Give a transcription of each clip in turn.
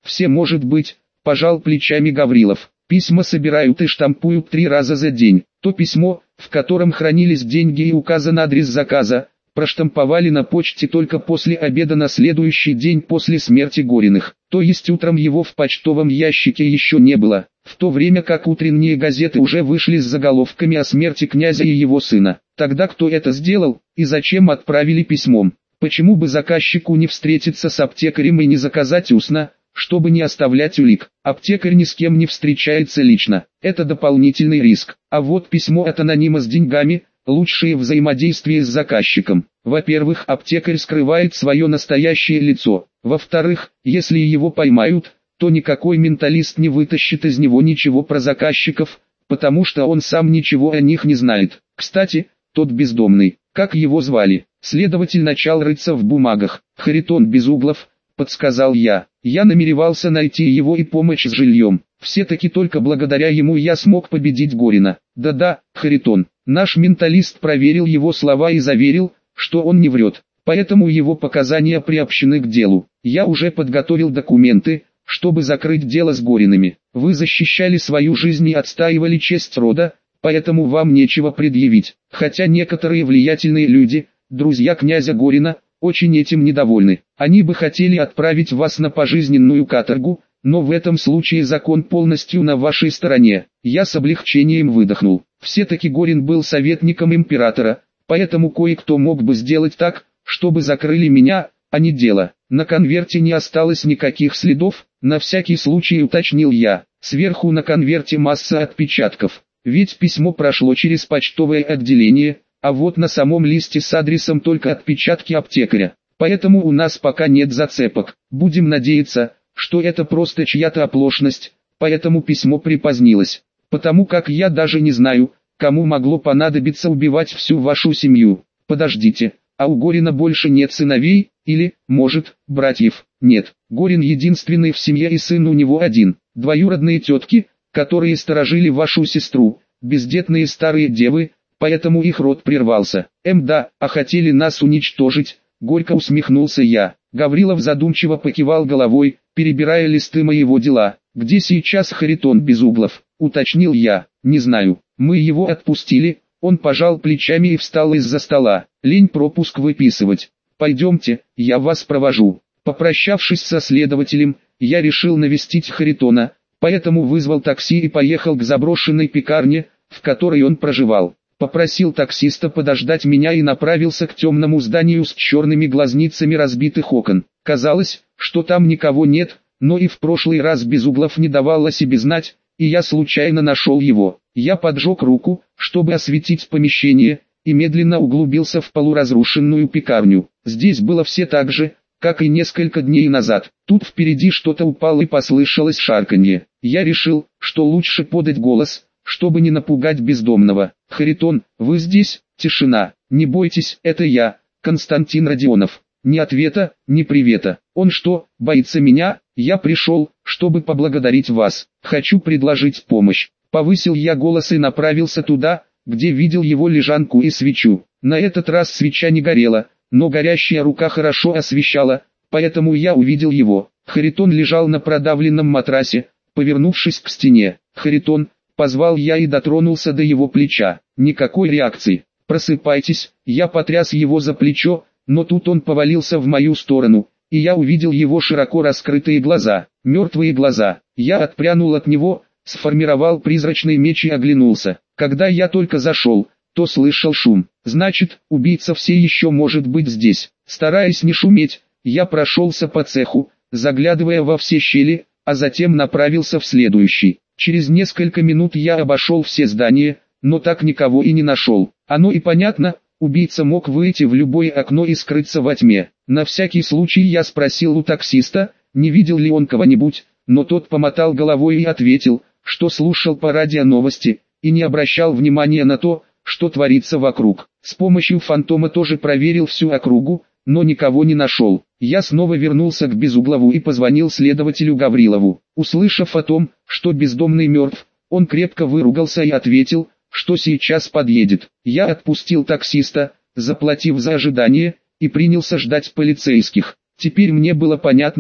Все может быть, пожал плечами Гаврилов. Письма собирают и штампуют 3 раза за день. То письмо, в котором хранились деньги и указан адрес заказа, проштамповали на почте только после обеда на следующий день после смерти Гориных. То есть утром его в почтовом ящике еще не было, в то время как утренние газеты уже вышли с заголовками о смерти князя и его сына. Тогда кто это сделал, и зачем отправили письмом? Почему бы заказчику не встретиться с аптекарем и не заказать устно, чтобы не оставлять улик? Аптекарь ни с кем не встречается лично, это дополнительный риск. А вот письмо от анонима с деньгами – лучшее взаимодействие с заказчиком. Во-первых, аптекарь скрывает свое настоящее лицо. Во-вторых, если его поймают, то никакой менталист не вытащит из него ничего про заказчиков, потому что он сам ничего о них не знает. Кстати, тот бездомный, как его звали? Следователь начал рыться в бумагах. Харитон Безуглов, подсказал я. Я намеревался найти его и помочь с жильем. Все-таки только благодаря ему я смог победить Горина. Да-да, Харитон. Наш менталист проверил его слова и заверил, что он не врет. Поэтому его показания приобщены к делу. Я уже подготовил документы, чтобы закрыть дело с Гориными. Вы защищали свою жизнь и отстаивали честь рода, поэтому вам нечего предъявить. Хотя некоторые влиятельные люди, друзья князя Горина, очень этим недовольны. Они бы хотели отправить вас на пожизненную каторгу, но в этом случае закон полностью на вашей стороне. Я с облегчением выдохнул. Все-таки Горин был советником императора, поэтому кое-кто мог бы сделать так, чтобы закрыли меня, а не дело. На конверте не осталось никаких следов, на всякий случай уточнил я. Сверху на конверте масса отпечатков, ведь письмо прошло через почтовое отделение, а вот на самом листе с адресом только отпечатки аптекаря. Поэтому у нас пока нет зацепок. Будем надеяться, что это просто чья-то оплошность, поэтому письмо припозднилось. Потому как я даже не знаю, кому могло понадобиться убивать всю вашу семью. Подождите, а у Горина больше нет сыновей, или, может, братьев? Нет, Горин единственный в семье и сын у него один. Двоюродные тетки, которые сторожили вашу сестру, бездетные старые девы, поэтому их род прервался. Да, а хотели нас уничтожить, горько усмехнулся я. Гаврилов задумчиво покивал головой, перебирая листы моего дела. Где сейчас Харитон Безуглов? Уточнил я. Не знаю, мы его отпустили. Он пожал плечами и встал из-за стола. Лень пропуск выписывать. Пойдемте, я вас провожу. Попрощавшись со следователем, я решил навестить Харитона, поэтому вызвал такси и поехал к заброшенной пекарне, в которой он проживал. Попросил таксиста подождать меня и направился к темному зданию с черными глазницами разбитых окон. Казалось, что там никого нет, но и в прошлый раз Безуглов не давал о себе знать, и я случайно нашел его. Я поджег руку, чтобы осветить помещение, и медленно углубился в полуразрушенную пекарню. Здесь было все так же, как и несколько дней назад. Тут впереди что-то упало и послышалось шарканье. Я решил, что лучше подать голос, чтобы не напугать бездомного. «Харитон, вы здесь?» Тишина. «Не бойтесь, это я, Константин Родионов». Ни ответа, ни привета. «Он что, боится меня? Я пришел, чтобы поблагодарить вас. Хочу предложить помощь». Повысил я голос и направился туда, где видел его лежанку и свечу. На этот раз свеча не горела, но горящая рука хорошо освещала, поэтому я увидел его. Харитон лежал на продавленном матрасе, повернувшись к стене. «Харитон», позвал я и дотронулся до его плеча. Никакой реакции. «Просыпайтесь», я потряс его за плечо, но тут он повалился в мою сторону, и я увидел его широко раскрытые глаза, мертвые глаза. Я отпрянул от него, сформировал призрачный меч и оглянулся. Когда я только зашел, то слышал шум. Значит, убийца все еще может быть здесь. Стараясь не шуметь, я прошелся по цеху, заглядывая во все щели, а затем направился в следующий. Через несколько минут я обошел все здания, но так никого и не нашел. Оно и понятно, убийца мог выйти в любое окно и скрыться во тьме. На всякий случай я спросил у таксиста, не видел ли он кого-нибудь, но тот помотал головой и ответил, что слушал по радио новости, и не обращал внимания на то, что творится вокруг. С помощью фантома тоже проверил всю округу, но никого не нашел. Я снова вернулся к Безуглову и позвонил следователю Гаврилову. Услышав о том, что бездомный мертв, он крепко выругался и ответил, что сейчас подъедет. Я отпустил таксиста, заплатив за ожидание, и принялся ждать полицейских. Теперь мне было понятно,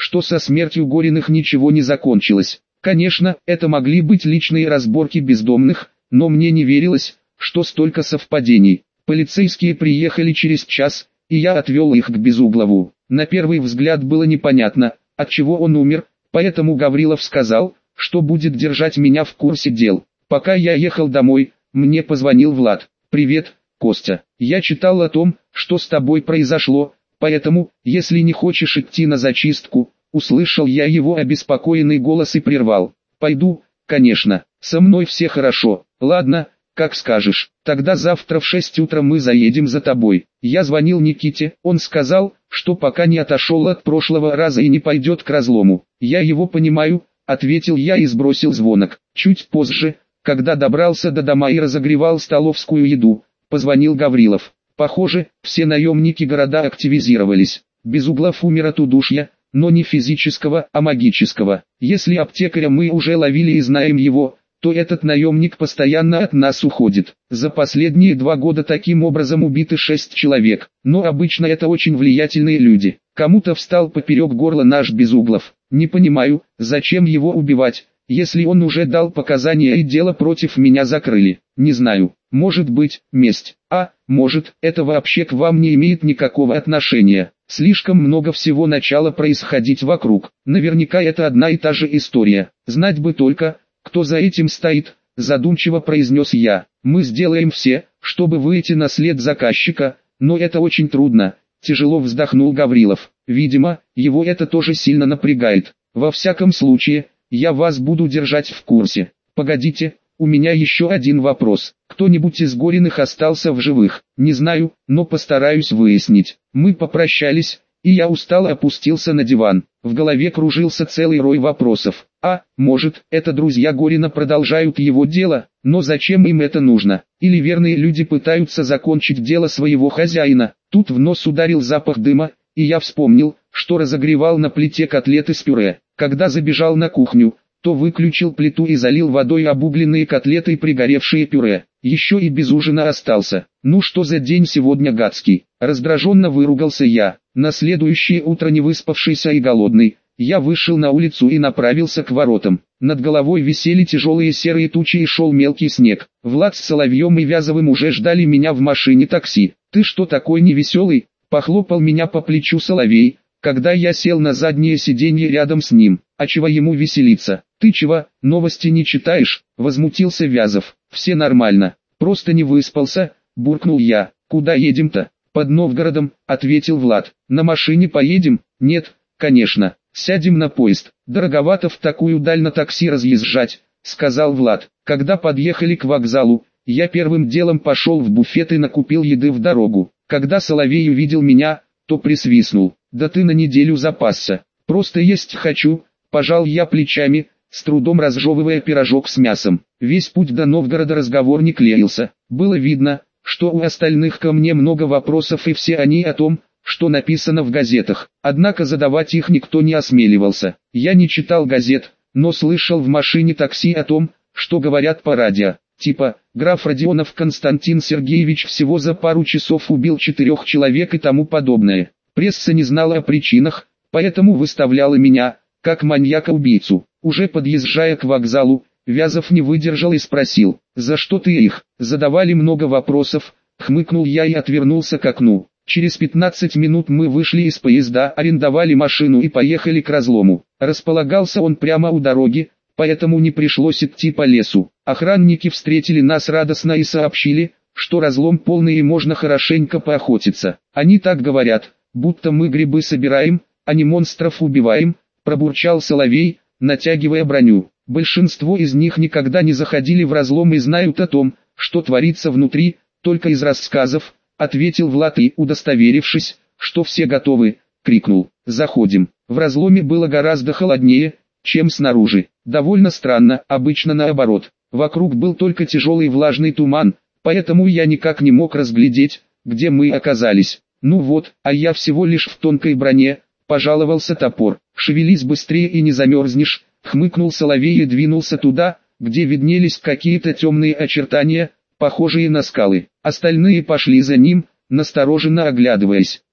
что со смертью Гориных ничего не закончилось. Конечно, это могли быть личные разборки бездомных, но мне не верилось, что столько совпадений. Полицейские приехали через час, и я отвел их к Безуглову. На первый взгляд было непонятно, от чего он умер, поэтому Гаврилов сказал, что будет держать меня в курсе дел. Пока я ехал домой, мне позвонил Влад. «Привет, Костя. Я читал о том, что с тобой произошло, поэтому, если не хочешь идти на зачистку», услышал я его обеспокоенный голос и прервал. «Пойду, конечно, со мной все хорошо. Ладно, как скажешь, тогда завтра в 6 утра мы заедем за тобой». Я звонил Никите, он сказал, что пока не отошел от прошлого раза и не пойдет к разлому. «Я его понимаю», ответил я и сбросил звонок. Чуть позже, когда добрался до дома и разогревал столовскую еду, позвонил Гаврилов. Похоже, все наемники города активизировались. Безуглов умер от удушья, но не физического, а магического. Если аптекаря мы уже ловили и знаем его, то этот наемник постоянно от нас уходит. За последние 2 года таким образом убиты 6 человек, но обычно это очень влиятельные люди. Кому-то встал поперек горла наш Безуглов. Не понимаю, зачем его убивать, если он уже дал показания и дело против меня закрыли. Не знаю, может быть, месть, а, может, это вообще к вам не имеет никакого отношения. Слишком много всего начало происходить вокруг. Наверняка это одна и та же история. Знать бы только, кто за этим стоит, задумчиво произнес я. Мы сделаем все, чтобы выйти на след заказчика, но это очень трудно. Тяжело вздохнул Гаврилов. Видимо, его это тоже сильно напрягает. Во всяком случае, я вас буду держать в курсе. Погодите, у меня еще один вопрос. Кто-нибудь из Гориных остался в живых? Не знаю, но постараюсь выяснить. Мы попрощались, и я устало опустился на диван. В голове кружился целый рой вопросов. Может, это друзья Горина продолжают его дело, но зачем им это нужно? Или верные люди пытаются закончить дело своего хозяина? Тут в нос ударил запах дыма, и я вспомнил, что разогревал на плите котлеты с пюре. Когда забежал на кухню, то выключил плиту и залил водой обугленные котлеты и пригоревшее пюре. Еще и без ужина остался. Ну что за день сегодня гадский? Раздраженно выругался я. На следующее утро не выспавшийся и голодный, я вышел на улицу и направился к воротам. Над головой висели тяжелые серые тучи и шел мелкий снег. Влад с Соловьем и Вязовым уже ждали меня в машине такси. «Ты что такой невеселый?» — похлопал меня по плечу Соловей, когда я сел на заднее сиденье рядом с ним. «А чего ему веселиться? Ты чего, новости не читаешь?» — возмутился Вязов. «Все нормально, просто не выспался», — буркнул я. «Куда едем-то?» «Под Новгородом», — ответил Влад. «На машине поедем?» «Нет, конечно, сядем на поезд. Дороговато в такую даль на такси разъезжать», — сказал Влад. Когда подъехали к вокзалу, я первым делом пошел в буфет и накупил еды в дорогу. Когда Соловей увидел меня, то присвистнул. «Да ты на неделю запасся. Просто есть хочу», — пожал я плечами, с трудом разжевывая пирожок с мясом. Весь путь до Новгорода разговор не клеился. Было видно, что у остальных ко мне много вопросов и все они о том, что написано в газетах. Однако задавать их никто не осмеливался. Я не читал газет, но слышал в машине такси о том, что говорят по радио. Типа, граф Родионов Константин Сергеевич всего за пару часов убил 4 человек и тому подобное. Пресса не знала о причинах, поэтому выставляла меня, как маньяка-убийцу. Уже подъезжая к вокзалу, Вязов не выдержал и спросил: «За что ты их?» Задавали много вопросов, хмыкнул я и отвернулся к окну. Через 15 минут мы вышли из поезда, арендовали машину и поехали к разлому. Располагался он прямо у дороги, поэтому не пришлось идти по лесу. Охранники встретили нас радостно и сообщили, что разлом полный и можно хорошенько поохотиться. Они так говорят, будто мы грибы собираем, а не монстров убиваем, пробурчал Соловей, натягивая броню. Большинство из них никогда не заходили в разлом и знают о том, что творится внутри, только из рассказов, ответил Влад и, удостоверившись, что все готовы, крикнул: «Заходим». В разломе было гораздо холоднее, чем снаружи. Довольно странно, обычно наоборот. Вокруг был только тяжелый влажный туман, поэтому я никак не мог разглядеть, где мы оказались. «Ну вот, а я всего лишь в тонкой броне», — пожаловался Топор. «Шевелись быстрее и не замерзнешь», — хмыкнул Соловей и двинулся туда, где виднелись какие-то темные очертания, похожие на скалы. Остальные пошли за ним, настороженно оглядываясь.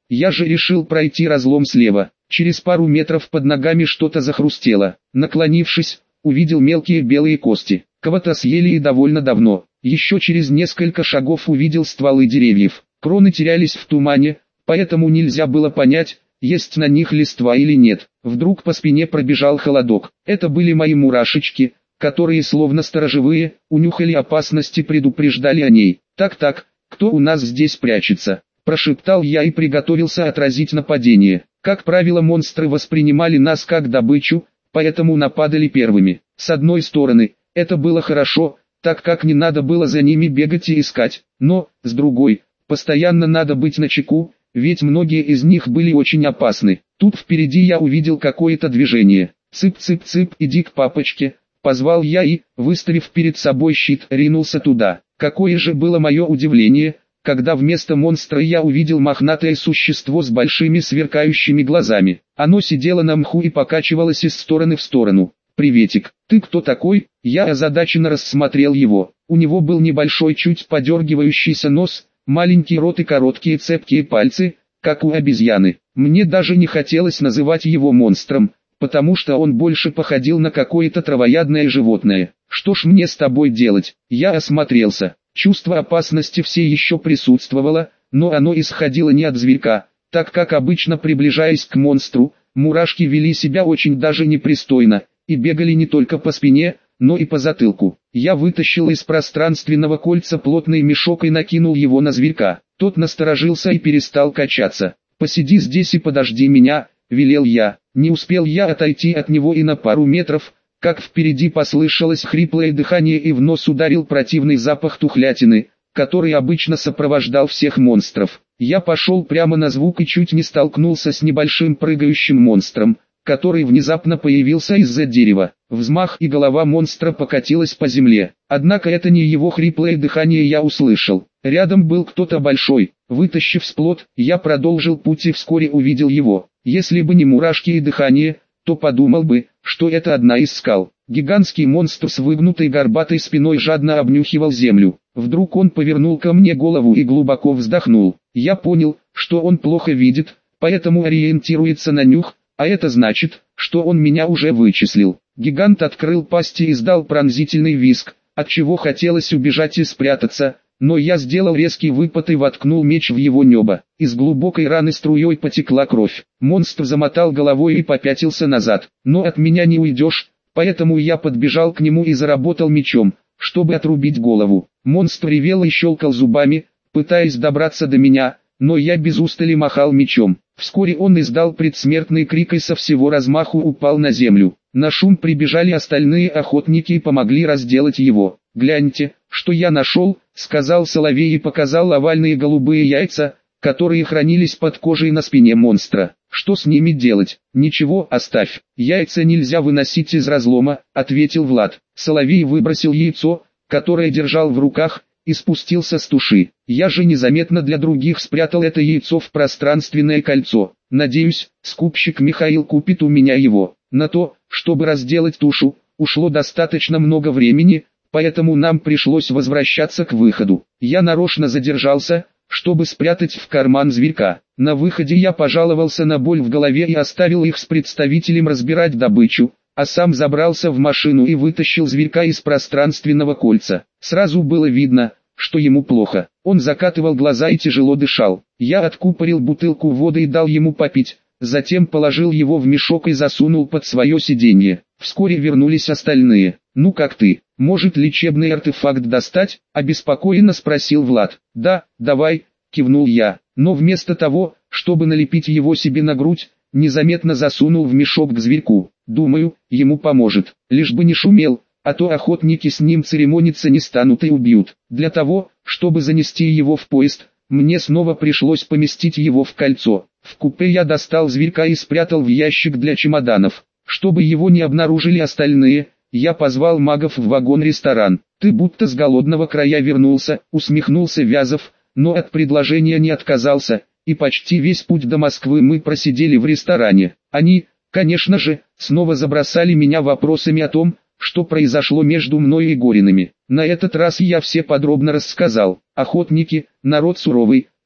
Я же решил пройти разлом слева. Через пару метров под ногами что-то захрустело. Наклонившись, увидел мелкие белые кости. Кого-то съели и довольно давно. Еще через несколько шагов увидел стволы деревьев. Кроны терялись в тумане, поэтому нельзя было понять, есть на них листва или нет. Вдруг по спине пробежал холодок. Это были мои мурашечки, которые словно сторожевые, унюхали опасность и предупреждали о ней. «Так-так, кто у нас здесь прячется?» – прошептал я и приготовился отразить нападение. Как правило, монстры воспринимали нас как добычу, поэтому нападали первыми. С одной стороны, это было хорошо, так как не надо было за ними бегать и искать, но, с другой, постоянно надо быть начеку, ведь многие из них были очень опасны. Тут впереди я увидел какое-то движение. «Цып-цып-цып, иди к папочке», — позвал я и, выставив перед собой щит, ринулся туда. Какое же было мое удивление, когда вместо монстра я увидел мохнатое существо с большими сверкающими глазами. Оно сидело на мху и покачивалось из стороны в сторону. «Приветик, ты кто такой?» Я озадаченно рассмотрел его. У него был небольшой, чуть подергивающийся нос, маленький рот и короткие цепкие пальцы, как у обезьяны. Мне даже не хотелось называть его монстром, потому что он больше походил на какое-то травоядное животное. «Что ж мне с тобой делать?» Я осмотрелся. Чувство опасности все еще присутствовало, но оно исходило не от зверька, так как обычно, приближаясь к монстру, мурашки вели себя очень даже непристойно, и бегали не только по спине, но и по затылку. Я вытащил из пространственного кольца плотный мешок и накинул его на зверька. Тот насторожился и перестал качаться. «Посиди здесь и подожди меня», — велел я. Не успел я отойти от него и на пару метров, как впереди послышалось хриплое дыхание и в нос ударил противный запах тухлятины, который обычно сопровождал всех монстров. Я пошел прямо на звук и чуть не столкнулся с небольшим прыгающим монстром, который внезапно появился из-за дерева. Взмах, и голова монстра покатилась по земле. Однако это не его хриплое дыхание я услышал. Рядом был кто-то большой. Вытащив сплот, я продолжил путь и вскоре увидел его. Если бы не мурашки и дыхание, то подумал бы, что это одна из скал. Гигантский монстр с выгнутой горбатой спиной жадно обнюхивал землю. Вдруг он повернул ко мне голову и глубоко вздохнул. Я понял, что он плохо видит, поэтому ориентируется на нюх, а это значит, что он меня уже вычислил. Гигант открыл пасть и издал пронзительный визг, от чего хотелось убежать и спрятаться, но я сделал резкий выпад и воткнул меч в его небо. Из глубокой раны струей потекла кровь. Монстр замотал головой и попятился назад. Но от меня не уйдешь, поэтому я подбежал к нему и заработал мечом, чтобы отрубить голову. Монстр ревел и щелкал зубами, пытаясь добраться до меня, но я без устали махал мечом. Вскоре он издал предсмертный крик и со всего размаху упал на землю. На шум прибежали остальные охотники и помогли разделать его. «Гляньте, что я нашел», — сказал соловей и показал овальные голубые яйца, которые хранились под кожей на спине монстра. «Что с ними делать?» «Ничего, оставь. Яйца нельзя выносить из разлома», — ответил Влад. Соловей выбросил яйцо, которое держал в руках, и спустился с туши. Я же незаметно для других спрятал это яйцо в пространственное кольцо. Надеюсь, скупщик Михаил купит у меня его. На то, чтобы разделать тушу, ушло достаточно много времени, поэтому нам пришлось возвращаться к выходу. Я нарочно задержался, чтобы спрятать в карман зверька. На выходе я пожаловался на боль в голове и оставил их с представителем разбирать добычу, а сам забрался в машину и вытащил зверька из пространственного кольца. Сразу было видно, что ему плохо. Он закатывал глаза и тяжело дышал. Я откупорил бутылку воды и дал ему попить, затем положил его в мешок и засунул под свое сиденье. Вскоре вернулись остальные. «Ну как ты? Может лечебный артефакт достать?» – обеспокоенно спросил Влад. «Да, давай», – кивнул я. Но вместо того, чтобы налепить его себе на грудь, незаметно засунул в мешок к зверьку. Думаю, ему поможет. Лишь бы не шумел, а то охотники с ним церемониться не станут и убьют. Для того, чтобы занести его в поезд, мне снова пришлось поместить его в кольцо. В купе я достал зверька и спрятал в ящик для чемоданов. Чтобы его не обнаружили остальные, я позвал магов в вагон-ресторан. «Ты будто с голодного края вернулся», — усмехнулся Вязов, но от предложения не отказался, и почти весь путь до Москвы мы просидели в ресторане. Они, конечно же, снова забросали меня вопросами о том, что произошло между мной и Гориными. На этот раз я все подробно рассказал. Охотники, народ суровый,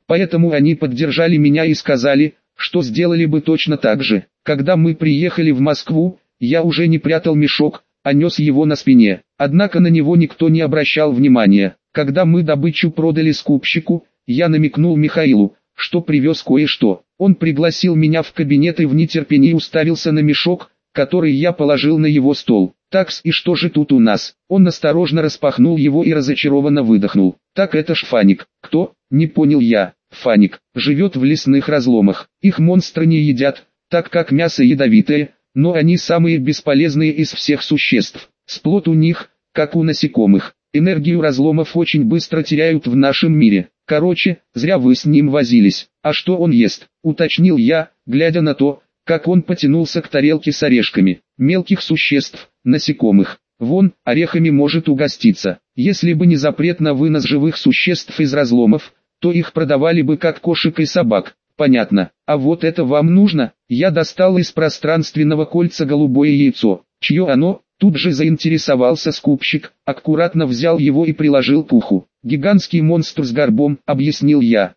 Поэтому они поддержали меня и сказали, что сделали бы точно так же. Когда мы приехали в Москву, я уже не прятал мешок, а нес его на спине. Однако на него никто не обращал внимания. Когда мы добычу продали скупщику, я намекнул Михаилу, что привез кое-что. Он пригласил меня в кабинет и в нетерпении уставился на мешок, который я положил на его стол. «Такс, и что же тут у нас?» Он осторожно распахнул его и разочарованно выдохнул. «Так это ж Фаник». «Кто?» — не понял я. «Фаник. Живет в лесных разломах. Их монстры не едят, так как мясо ядовитое, но они самые бесполезные из всех существ. Сплот у них, как у насекомых. Энергию разломов очень быстро теряют в нашем мире. Короче, зря вы с ним возились». «А что он ест?» — уточнил я, глядя на то, как он потянулся к тарелке с орешками. «Мелких существ, насекомых. Вон, орехами может угоститься. Если бы не запрет на вынос живых существ из разломов, то их продавали бы как кошек и собак». «Понятно. А вот это вам нужно?» Я достал из пространственного кольца голубое яйцо. «Чье оно?» Тут же заинтересовался скупщик, аккуратно взял его и приложил к уху. «Гигантский монстр с горбом», — объяснил я.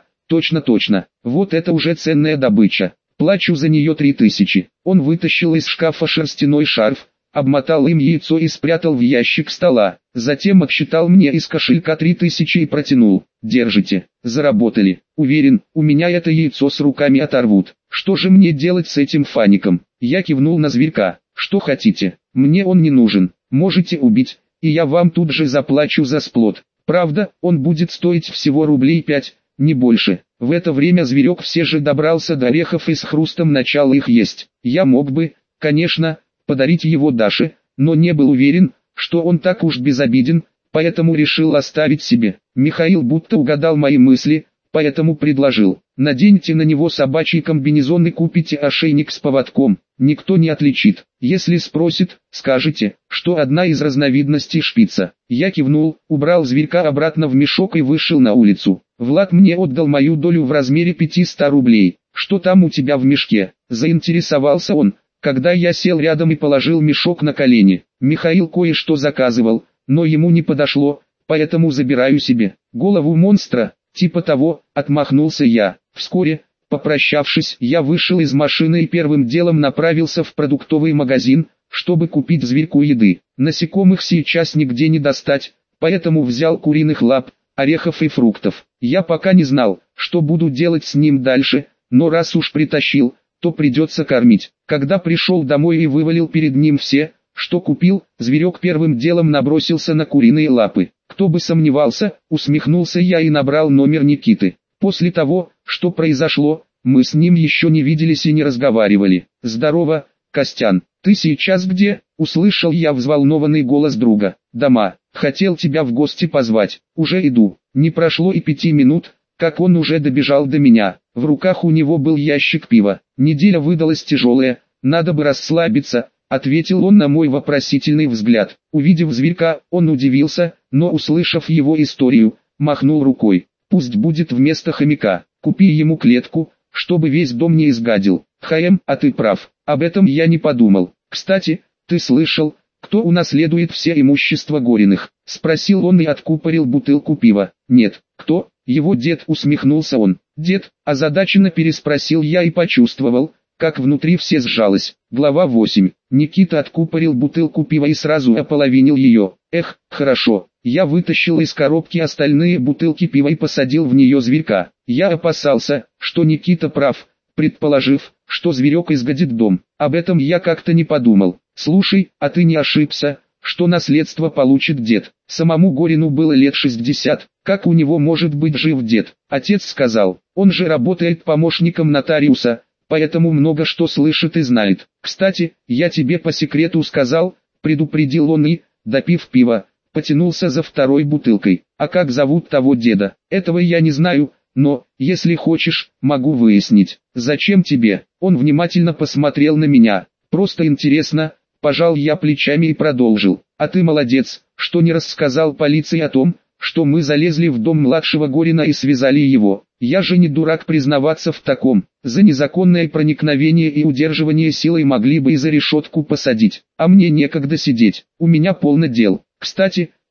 Точно. Вот это уже ценная добыча. Плачу за нее 3000. Он вытащил из шкафа шерстяной шарф, обмотал им яйцо и спрятал в ящик стола. Затем отсчитал мне из кошелька 3000 и протянул. «Держите, заработали. Уверен, у меня это яйцо с руками оторвут. Что же мне делать с этим Фаником?» Я кивнул на зверька. «Что хотите? Мне он не нужен. Можете убить, и я вам тут же заплачу за сплот. Правда, он будет стоить всего рублей 5, не больше». В это время зверек все же добрался до орехов и с хрустом начал их есть. Я мог бы, конечно, подарить его Даше, но не был уверен, что он так уж безобиден, поэтому решил оставить себе. Михаил будто угадал мои мысли, поэтому предложил: «Наденьте на него собачий комбинезон и купите ошейник с поводком, никто не отличит. Если спросит, скажете, что одна из разновидностей шпица». Я кивнул, убрал зверька обратно в мешок и вышел на улицу. Влад мне отдал мою долю в размере 500 рублей. «Что там у тебя в мешке?» — заинтересовался он, когда я сел рядом и положил мешок на колени. «Михаил кое-что заказывал, но ему не подошло, поэтому забираю себе». «Голову монстра?» «Типа того», — отмахнулся я. Вскоре, попрощавшись, я вышел из машины и первым делом направился в продуктовый магазин, чтобы купить зверьку еды. Насекомых сейчас нигде не достать, поэтому взял куриных лап, орехов и фруктов. Я пока не знал, что буду делать с ним дальше, но раз уж притащил, то придется кормить. Когда пришел домой и вывалил перед ним все, что купил, зверек первым делом набросился на куриные лапы. «Кто бы сомневался», — усмехнулся я и набрал номер Никиты. После того, что произошло, мы с ним еще не виделись и не разговаривали. «Здорово, Костян, ты сейчас где?» — услышал я взволнованный голос друга. «Дома, хотел тебя в гости позвать, уже иду». Не прошло и 5 минут, как он уже добежал до меня. В руках у него был ящик пива. «Неделя выдалась тяжелая, надо бы расслабиться», — ответил он на мой вопросительный взгляд. Увидев зверька, он удивился, но услышав его историю, махнул рукой. «Пусть будет вместо хомяка, купи ему клетку, чтобы весь дом не изгадил». А ты прав, об этом я не подумал. Кстати, ты слышал, кто унаследует все имущество Гориных?» — спросил он и откупорил бутылку пива. «Нет, кто?» — его дед, усмехнулся он. «Дед?» — озадаченно переспросил я и почувствовал, как внутри все сжалось. Глава 8. Никита откупорил бутылку пива и сразу ополовинил ее. «Эх, хорошо». Я вытащил из коробки остальные бутылки пива и посадил в нее зверька. Я опасался, что Никита прав, предположив, что зверек изгадит дом. Об этом я как-то не подумал. «Слушай, а ты не ошибся, что наследство получит дед?» Самому Горину было лет 60, как у него может быть жив дед? Отец сказал, он же работает помощником нотариуса, поэтому много что слышит и знает. «Кстати, я тебе по секрету сказал», — предупредил он и, допив пива, потянулся за второй бутылкой. «А как зовут того деда?» «Этого я не знаю, но, если хочешь, могу выяснить». «Зачем тебе?» Он внимательно посмотрел на меня. «Просто интересно», — пожал я плечами и продолжил. «А ты молодец, что не рассказал полиции о том, что мы залезли в дом младшего Горина и связали его. Я же не дурак признаваться в таком. За незаконное проникновение и удерживание силой могли бы и за решетку посадить. А мне некогда сидеть, у меня полно дел. Кстати,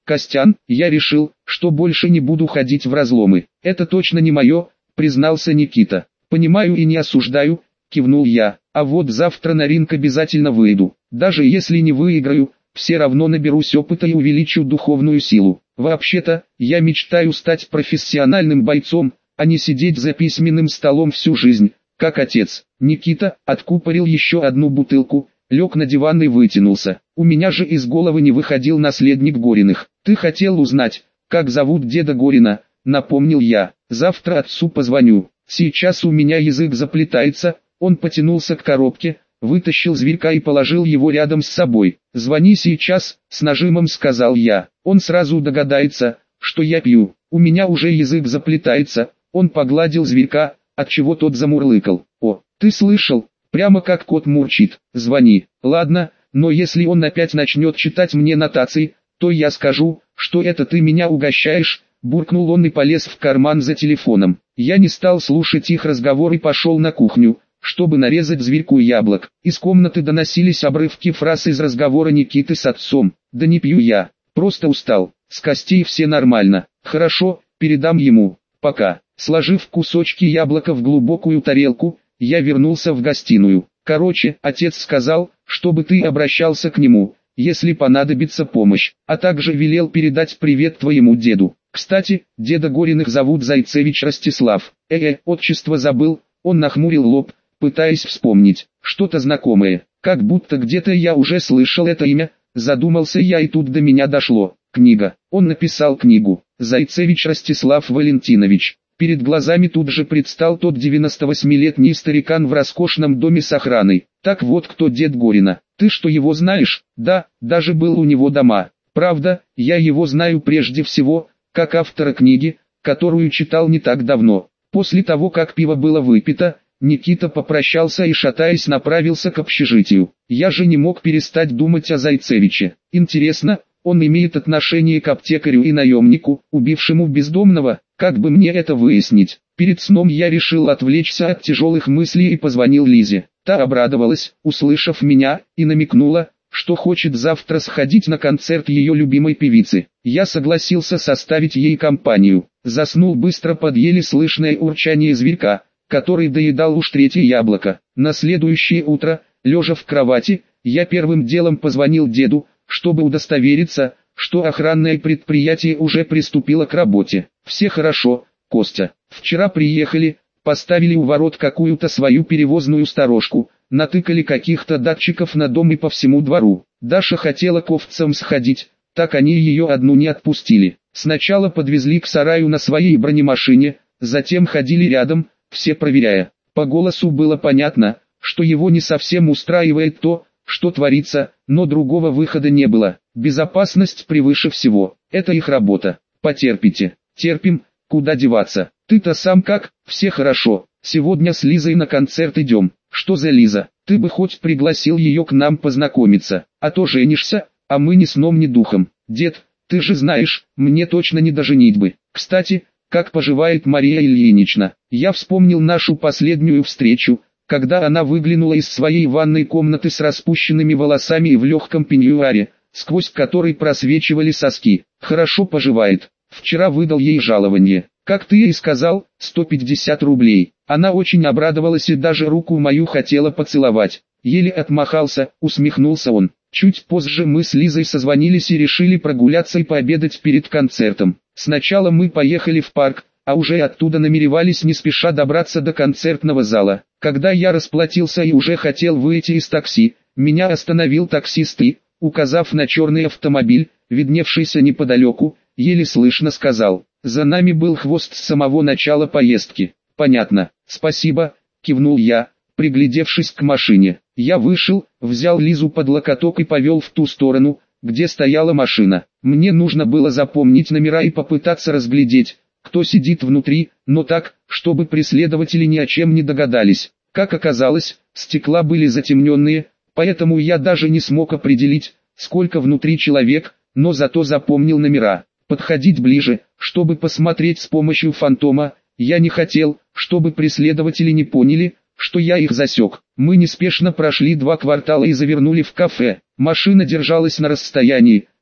Костян, я решил, что больше не буду ходить в разломы. Это точно не мое, признался Никита. Понимаю и не осуждаю, кивнул я. А вот завтра на ринг обязательно выйду. Даже если не выиграю, все равно наберусь опыта и увеличу духовную силу. Вообще-то, я мечтаю стать профессиональным бойцом, а не сидеть за письменным столом всю жизнь, как отец. Никита откупорил еще одну бутылку, лег на диван и вытянулся. У меня же из головы не выходил наследник Гориных. Ты хотел узнать, как зовут деда Горина, напомнил я. Завтра отцу позвоню. Сейчас у меня язык заплетается. Он потянулся к коробке, вытащил зверька и положил его рядом с собой. «Звони сейчас», — с нажимом сказал я. Он сразу догадается, что я пью. У меня уже язык заплетается. Он погладил зверька, отчего тот замурлыкал. «О, ты слышал? Прямо как кот мурчит. Звони». «Ладно, но если он опять начнет читать мне нотации, то я скажу, что это ты меня угощаешь», — буркнул он и полез в карман за телефоном. Я не стал слушать их разговор и пошел на кухню, чтобы нарезать зверьку яблок. Из комнаты доносились обрывки фраз из разговора Никиты с отцом. «Да не пью я, просто устал, с костей все нормально». «Хорошо, передам ему, пока». Сложив кусочки яблока в глубокую тарелку, я вернулся в гостиную. «Короче, отец сказал, чтобы ты обращался к нему, если понадобится помощь, а также велел передать привет твоему деду. Кстати, деда Гориных зовут Зайцевич Ростислав». Отчество забыл. Он нахмурил лоб, пытаясь вспомнить, что-то знакомое, как будто где-то я уже слышал это имя. Задумался я, и тут до меня дошло. Книга. Он написал книгу. Зайцевич Ростислав Валентинович. Перед глазами тут же предстал тот 98-летний старикан в роскошном доме с охраной. Так вот кто дед Горина. Ты что, его знаешь? Да, даже был у него дома. Правда, я его знаю прежде всего, как автора книги, которую читал не так давно. После того, как пиво было выпито, Никита попрощался и, шатаясь, направился к общежитию. Я же не мог перестать думать о Зайцевиче. Интересно, он имеет отношение к аптекарю и наемнику, убившему бездомного? Как бы мне это выяснить? Перед сном я решил отвлечься от тяжелых мыслей и позвонил Лизе. Та обрадовалась, услышав меня, и намекнула, что хочет завтра сходить на концерт ее любимой певицы. Я согласился составить ей компанию. Заснул быстро под еле слышное урчание зверька, который доедал уж третье яблоко. На следующее утро, лежа в кровати, я первым делом позвонил деду, чтобы удостовериться, что охранное предприятие уже приступило к работе. «Все хорошо, Костя. Вчера приехали, поставили у ворот какую-то свою перевозную сторожку, натыкали каких-то датчиков на дом и по всему двору. Даша хотела к овцам сходить, так они ее одну не отпустили. Сначала подвезли к сараю на своей бронемашине, затем ходили рядом, все проверяя. По голосу было понятно, что его не совсем устраивает то, что творится, но другого выхода не было. Безопасность превыше всего. Это их работа. Потерпите. Терпим, куда деваться. Ты-то сам как? Все хорошо. Сегодня с Лизой на концерт идем. Что за Лиза? Ты бы хоть пригласил ее к нам познакомиться. А то женишься, а мы ни сном ни духом. Дед, ты же знаешь, мне точно не до женитьбы. Кстати, как поживает Мария Ильинична? Я вспомнил нашу последнюю встречу, когда она выглянула из своей ванной комнаты с распущенными волосами и в легком пеньюаре, сквозь который просвечивали соски. Хорошо поживает. Вчера выдал ей жалование. Как ты ей сказал, 150 рублей. Она очень обрадовалась и даже руку мою хотела поцеловать. Еле отмахался, усмехнулся он. Чуть позже мы с Лизой созвонились и решили прогуляться и пообедать перед концертом. Сначала мы поехали в парк, а уже оттуда намеревались не спеша добраться до концертного зала. Когда я расплатился и уже хотел выйти из такси, меня остановил таксист и, указав на черный автомобиль, видневшийся неподалеку, еле слышно сказал: «За нами был хвост с самого начала поездки». «Понятно, спасибо», кивнул я, приглядевшись к машине. Я вышел, взял Лизу под локоток и повел в ту сторону, где стояла машина. Мне нужно было запомнить номера и попытаться разглядеть, кто сидит внутри, но так, чтобы преследователи ни о чем не догадались. Как оказалось, стекла были затемненные, поэтому я даже не смог определить, сколько внутри человек, но зато запомнил номера. Подходить ближе, чтобы посмотреть с помощью фантома, я не хотел, чтобы преследователи не поняли, что я их засек. Мы неспешно прошли 2 квартала и завернули в кафе. Машина держалась на расстоянии,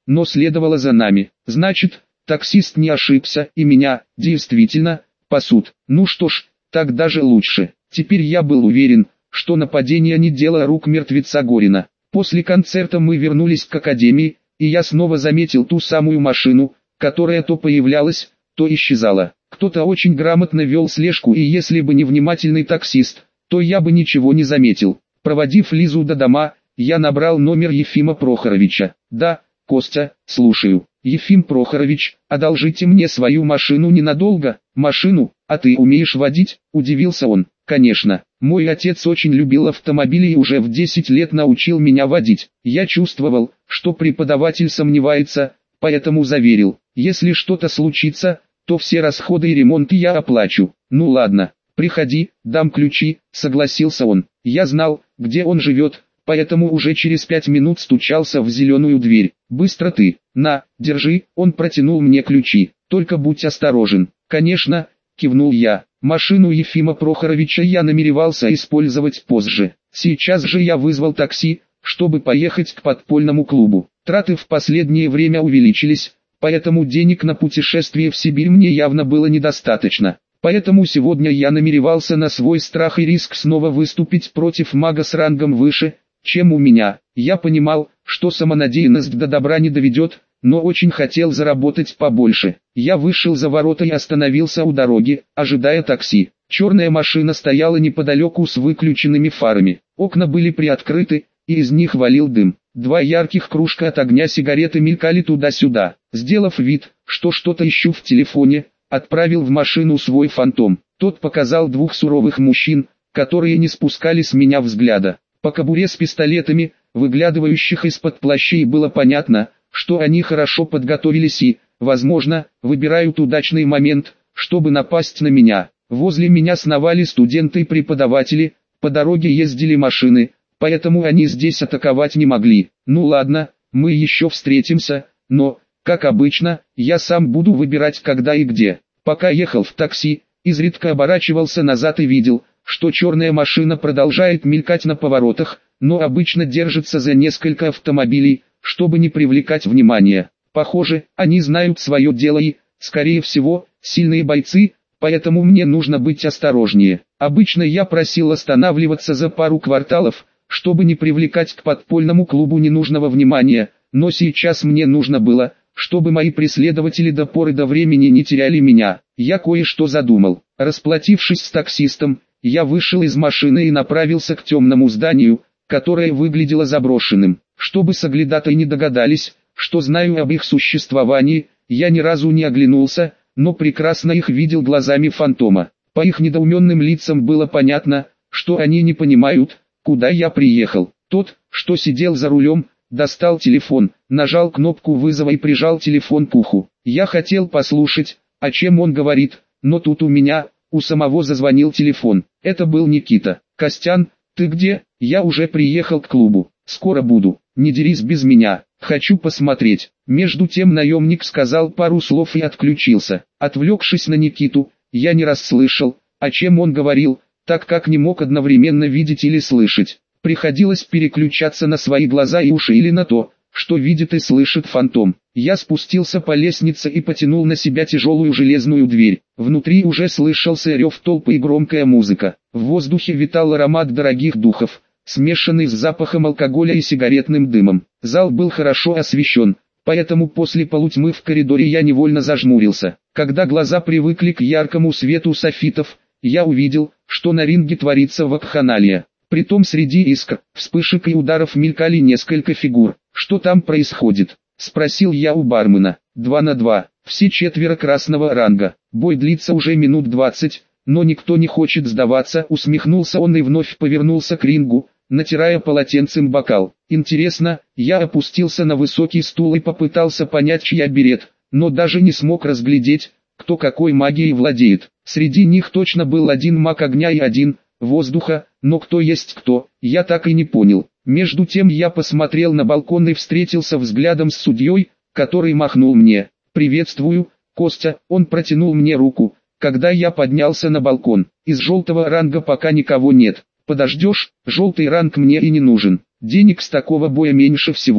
но следовала за нами. Значит, таксист не ошибся и меня, действительно, пасут. Ну что ж, так даже лучше. Теперь я был уверен, что нападение не дело рук мертвеца Горина. После концерта мы вернулись к академии, и я снова заметил ту самую машину, которая то появлялась, то исчезала. Кто-то очень грамотно вел слежку, и если бы не внимательный таксист, то я бы ничего не заметил. Проводив Лизу до дома, я набрал номер Ефима Прохоровича. «Да, Костя, слушаю. Ефим Прохорович, одолжите мне свою машину ненадолго». «Машину? А ты умеешь водить?» – удивился он. «Конечно. Мой отец очень любил автомобили и уже в 10 лет научил меня водить. Я чувствовал, что преподаватель сомневается, поэтому заверил, если что-то случится, то все расходы и ремонт я оплачу». «Ну ладно, приходи, дам ключи», — согласился он. Я знал, где он живет, поэтому уже через 5 минут стучался в зеленую дверь. «Быстро ты, на, держи», — он протянул мне ключи. «Только будь осторожен». «Конечно», — кивнул я. Машину Ефима Прохоровича я намеревался использовать позже. Сейчас же я вызвал такси, чтобы поехать к подпольному клубу. Траты в последнее время увеличились, поэтому денег на путешествие в Сибирь мне явно было недостаточно. Поэтому сегодня я намеревался на свой страх и риск снова выступить против мага с рангом выше, чем у меня. Я понимал, что самонадеянность до добра не доведет, но очень хотел заработать побольше. Я вышел за ворота и остановился у дороги, ожидая такси. Черная машина стояла неподалеку с выключенными фарами. Окна были приоткрыты, и из них валил дым. Два ярких кружка от огня сигареты мелькали туда-сюда. Сделав вид, что что-то ищу в телефоне, отправил в машину свой фантом. Тот показал двух суровых мужчин, которые не спускали с меня взгляда. По кобуре с пистолетами, выглядывающих из-под плащей, было понятно, что они хорошо подготовились и, возможно, выбирают удачный момент, чтобы напасть на меня. Возле меня сновали студенты и преподаватели, по дороге ездили машины, поэтому они здесь атаковать не могли. Ну ладно, мы еще встретимся, но, как обычно, я сам буду выбирать когда и где. Пока ехал в такси, изредка оборачивался назад и видел, что черная машина продолжает мелькать на поворотах, но обычно держится за несколько автомобилей, чтобы не привлекать внимания. Похоже, они знают свое дело и, скорее всего, сильные бойцы, поэтому мне нужно быть осторожнее. Обычно я просил останавливаться за пару кварталов, чтобы не привлекать к подпольному клубу ненужного внимания, но сейчас мне нужно было, чтобы мои преследователи до поры до времени не теряли меня. Я кое-что задумал. Расплатившись с таксистом, я вышел из машины и направился к темному зданию, которое выглядело заброшенным. Чтобы соглядатые не догадались, что знаю об их существовании, я ни разу не оглянулся, но прекрасно их видел глазами фантома. По их недоуменным лицам было понятно, что они не понимают, куда я приехал. Тот, что сидел за рулем, достал телефон, нажал кнопку вызова и прижал телефон к уху. Я хотел послушать, о чем он говорит, но тут у самого зазвонил телефон. Это был Никита. «Костян, ты где?» «Я уже приехал к клубу. Скоро буду. Не дерись без меня. Хочу посмотреть». Между тем наемник сказал пару слов и отключился. Отвлекшись на Никиту, я не расслышал, о чем он говорил, так как не мог одновременно видеть или слышать. Приходилось переключаться на свои глаза и уши или на то, что видит и слышит фантом. Я спустился по лестнице и потянул на себя тяжелую железную дверь. Внутри уже слышался рев толпы и громкая музыка. В воздухе витал аромат дорогих духов, смешанный с запахом алкоголя и сигаретным дымом. Зал был хорошо освещен, поэтому после полутьмы в коридоре я невольно зажмурился. Когда глаза привыкли к яркому свету софитов, я увидел, что на ринге творится вакханалия. Притом среди искр, вспышек и ударов мелькали несколько фигур. «Что там происходит?» — спросил я у бармена. 2 на 2, все четверо красного ранга. Бой длится уже минут 20, но никто не хочет сдаваться, усмехнулся он и вновь повернулся к рингу, натирая полотенцем бокал. Интересно, я опустился на высокий стул и попытался понять, чья берет, но даже не смог разглядеть, кто какой магией владеет. Среди них точно был один маг огня и один воздуха, но кто есть кто, я так и не понял. Между тем я посмотрел на балкон и встретился взглядом с судьей, который махнул мне. «Приветствую, Костя», он протянул мне руку, когда я поднялся на балкон. «Из желтого ранга пока никого нет. Подождешь, желтый ранг мне и не нужен. Денег с такого боя меньше всего».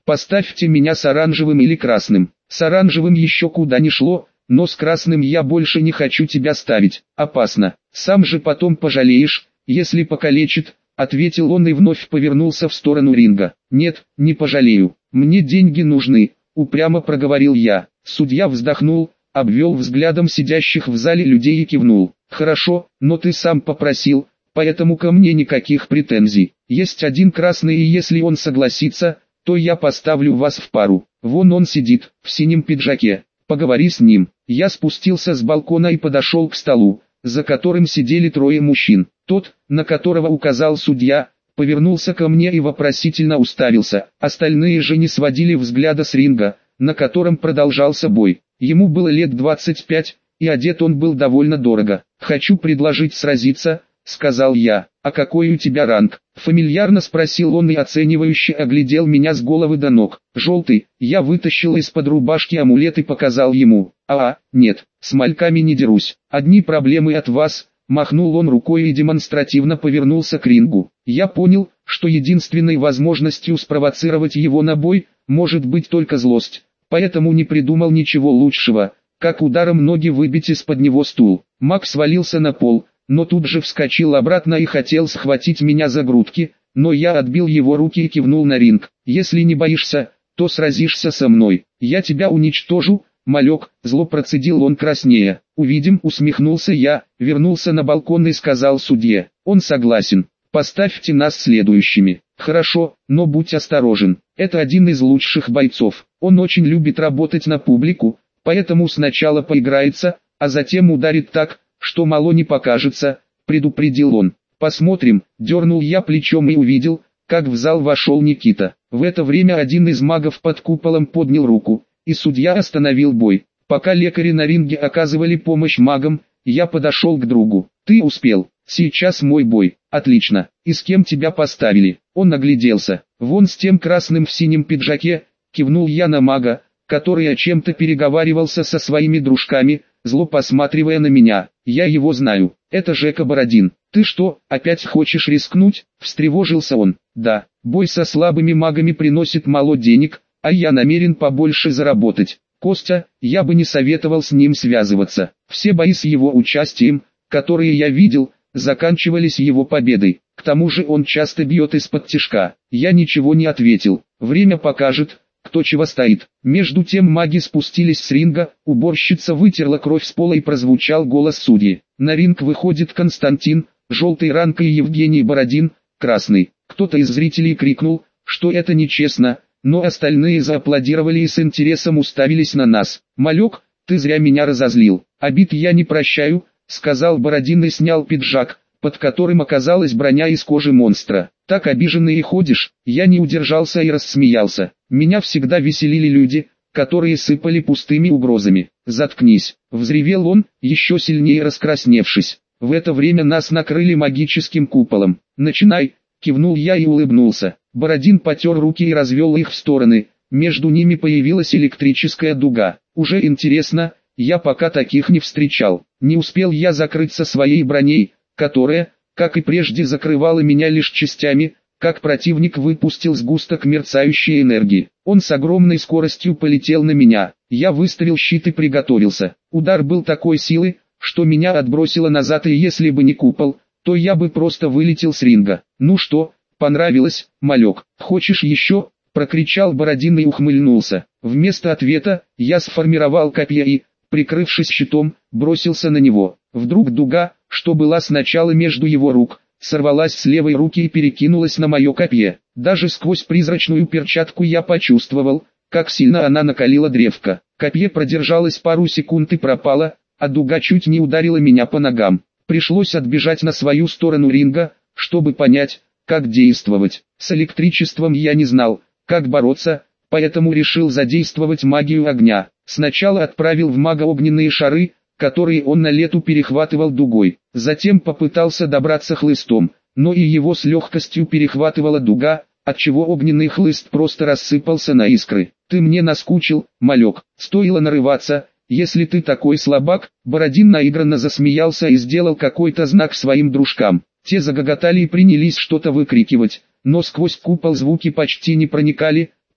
Поставьте меня с оранжевым или красным. С оранжевым еще куда ни шло, но с красным я больше не хочу тебя ставить. Опасно. Сам же потом пожалеешь, если покалечит, ответил он и вновь повернулся в сторону ринга. Нет, не пожалею. Мне деньги нужны, упрямо проговорил я. Судья вздохнул, обвел взглядом сидящих в зале людей и кивнул. Хорошо, но ты сам попросил, поэтому ко мне никаких претензий. Есть один красный, и если он согласится, то я поставлю вас в пару. Вон он сидит, в синем пиджаке. Поговори с ним. Я спустился с балкона и подошел к столу, за которым сидели трое мужчин. Тот, на которого указал судья, повернулся ко мне и вопросительно уставился. Остальные же не сводили взгляда с ринга, на котором продолжался бой. Ему было лет 25, и одет он был довольно дорого. «Хочу предложить сразиться», — сказал я. «А какой у тебя ранг?» Фамильярно спросил он и оценивающе оглядел меня с головы до ног. «Желтый». Я вытащил из-под рубашки амулет и показал ему. Нет, с мальками не дерусь. Одни проблемы от вас». Махнул он рукой и демонстративно повернулся к рингу. Я понял, что единственной возможностью спровоцировать его на бой, может быть только злость. Поэтому не придумал ничего лучшего, как ударом ноги выбить из-под него стул. Маг свалился на пол, но тут же вскочил обратно и хотел схватить меня за грудки, но я отбил его руки и кивнул на ринг. «Если не боишься, то сразишься со мной. Я тебя уничтожу, малек», зло процедил он краснея. «Увидим», усмехнулся я, вернулся на балкон и сказал судье. «Он согласен. Поставьте нас следующими». «Хорошо, но будь осторожен. Это один из лучших бойцов. Он очень любит работать на публику, поэтому сначала поиграется, а затем ударит так, что мало не покажется», предупредил он. «Посмотрим», дернул я плечом и увидел, как в зал вошел Никита. В это время один из магов под куполом поднял руку, и судья остановил бой. Пока лекари на ринге оказывали помощь магам, я подошел к другу. «Ты успел. Сейчас мой бой». «Отлично. И с кем тебя поставили?» Он огляделся. «Вон с тем красным в синем пиджаке», кивнул я на мага, который о чем-то переговаривался со своими дружками, зло посматривая на меня. «Я его знаю. Это Жека Бородин». «Ты что, опять хочешь рискнуть?» Встревожился он. «Да, бой со слабыми магами приносит мало денег, а я намерен побольше заработать. Костя, я бы не советовал с ним связываться. Все бои с его участием, которые я видел, заканчивались его победой. К тому же он часто бьет из-под тишка». Я ничего не ответил. «Время покажет, кто чего стоит». Между тем маги спустились с ринга, уборщица вытерла кровь с пола и прозвучал голос судьи. На ринг выходит Константин, желтый ранг, и Евгений Бородин, красный. Кто-то из зрителей крикнул, что это нечестно, но остальные зааплодировали и с интересом уставились на нас. «Малек, ты зря меня разозлил. Обид я не прощаю», сказал Бородин и снял пиджак, под которым оказалась броня из кожи монстра. «Так обиженный и ходишь?» Я не удержался и рассмеялся. Меня всегда веселили люди, которые сыпали пустыми угрозами. «Заткнись!» — взревел он, еще сильнее раскрасневшись. В это время нас накрыли магическим куполом. «Начинай!» — кивнул я и улыбнулся. Бородин потер руки и развел их в стороны. Между ними появилась электрическая дуга. «Уже интересно, я пока таких не встречал». Не успел я закрыться своей броней, которая, как и прежде, закрывала меня лишь частями, как противник выпустил сгусток мерцающей энергии. Он с огромной скоростью полетел на меня. Я выставил щит и приготовился. Удар был такой силы, что меня отбросило назад, и если бы не купол, то я бы просто вылетел с ринга. «Ну что, понравилось, малек? Хочешь еще?» — прокричал Бородин и ухмыльнулся. Вместо ответа, я сформировал копье и, прикрывшись щитом, бросился на него. Вдруг дуга, что была сначала между его рук, сорвалась с левой руки и перекинулась на мое копье. Даже сквозь призрачную перчатку я почувствовал, как сильно она накалила древко. Копье продержалось пару секунд и пропало, а дуга чуть не ударила меня по ногам. Пришлось отбежать на свою сторону ринга, чтобы понять, как действовать. С электричеством я не знал, как бороться, поэтому решил задействовать магию огня. Сначала отправил в мага огненные шары, которые он на лету перехватывал дугой. Затем попытался добраться хлыстом, но и его с легкостью перехватывала дуга, отчего огненный хлыст просто рассыпался на искры. «Ты мне наскучил, малек, стоило нарываться, если ты такой слабак». Бородин наигранно засмеялся и сделал какой-то знак своим дружкам. Те загоготали и принялись что-то выкрикивать, но сквозь купол звуки почти не проникали,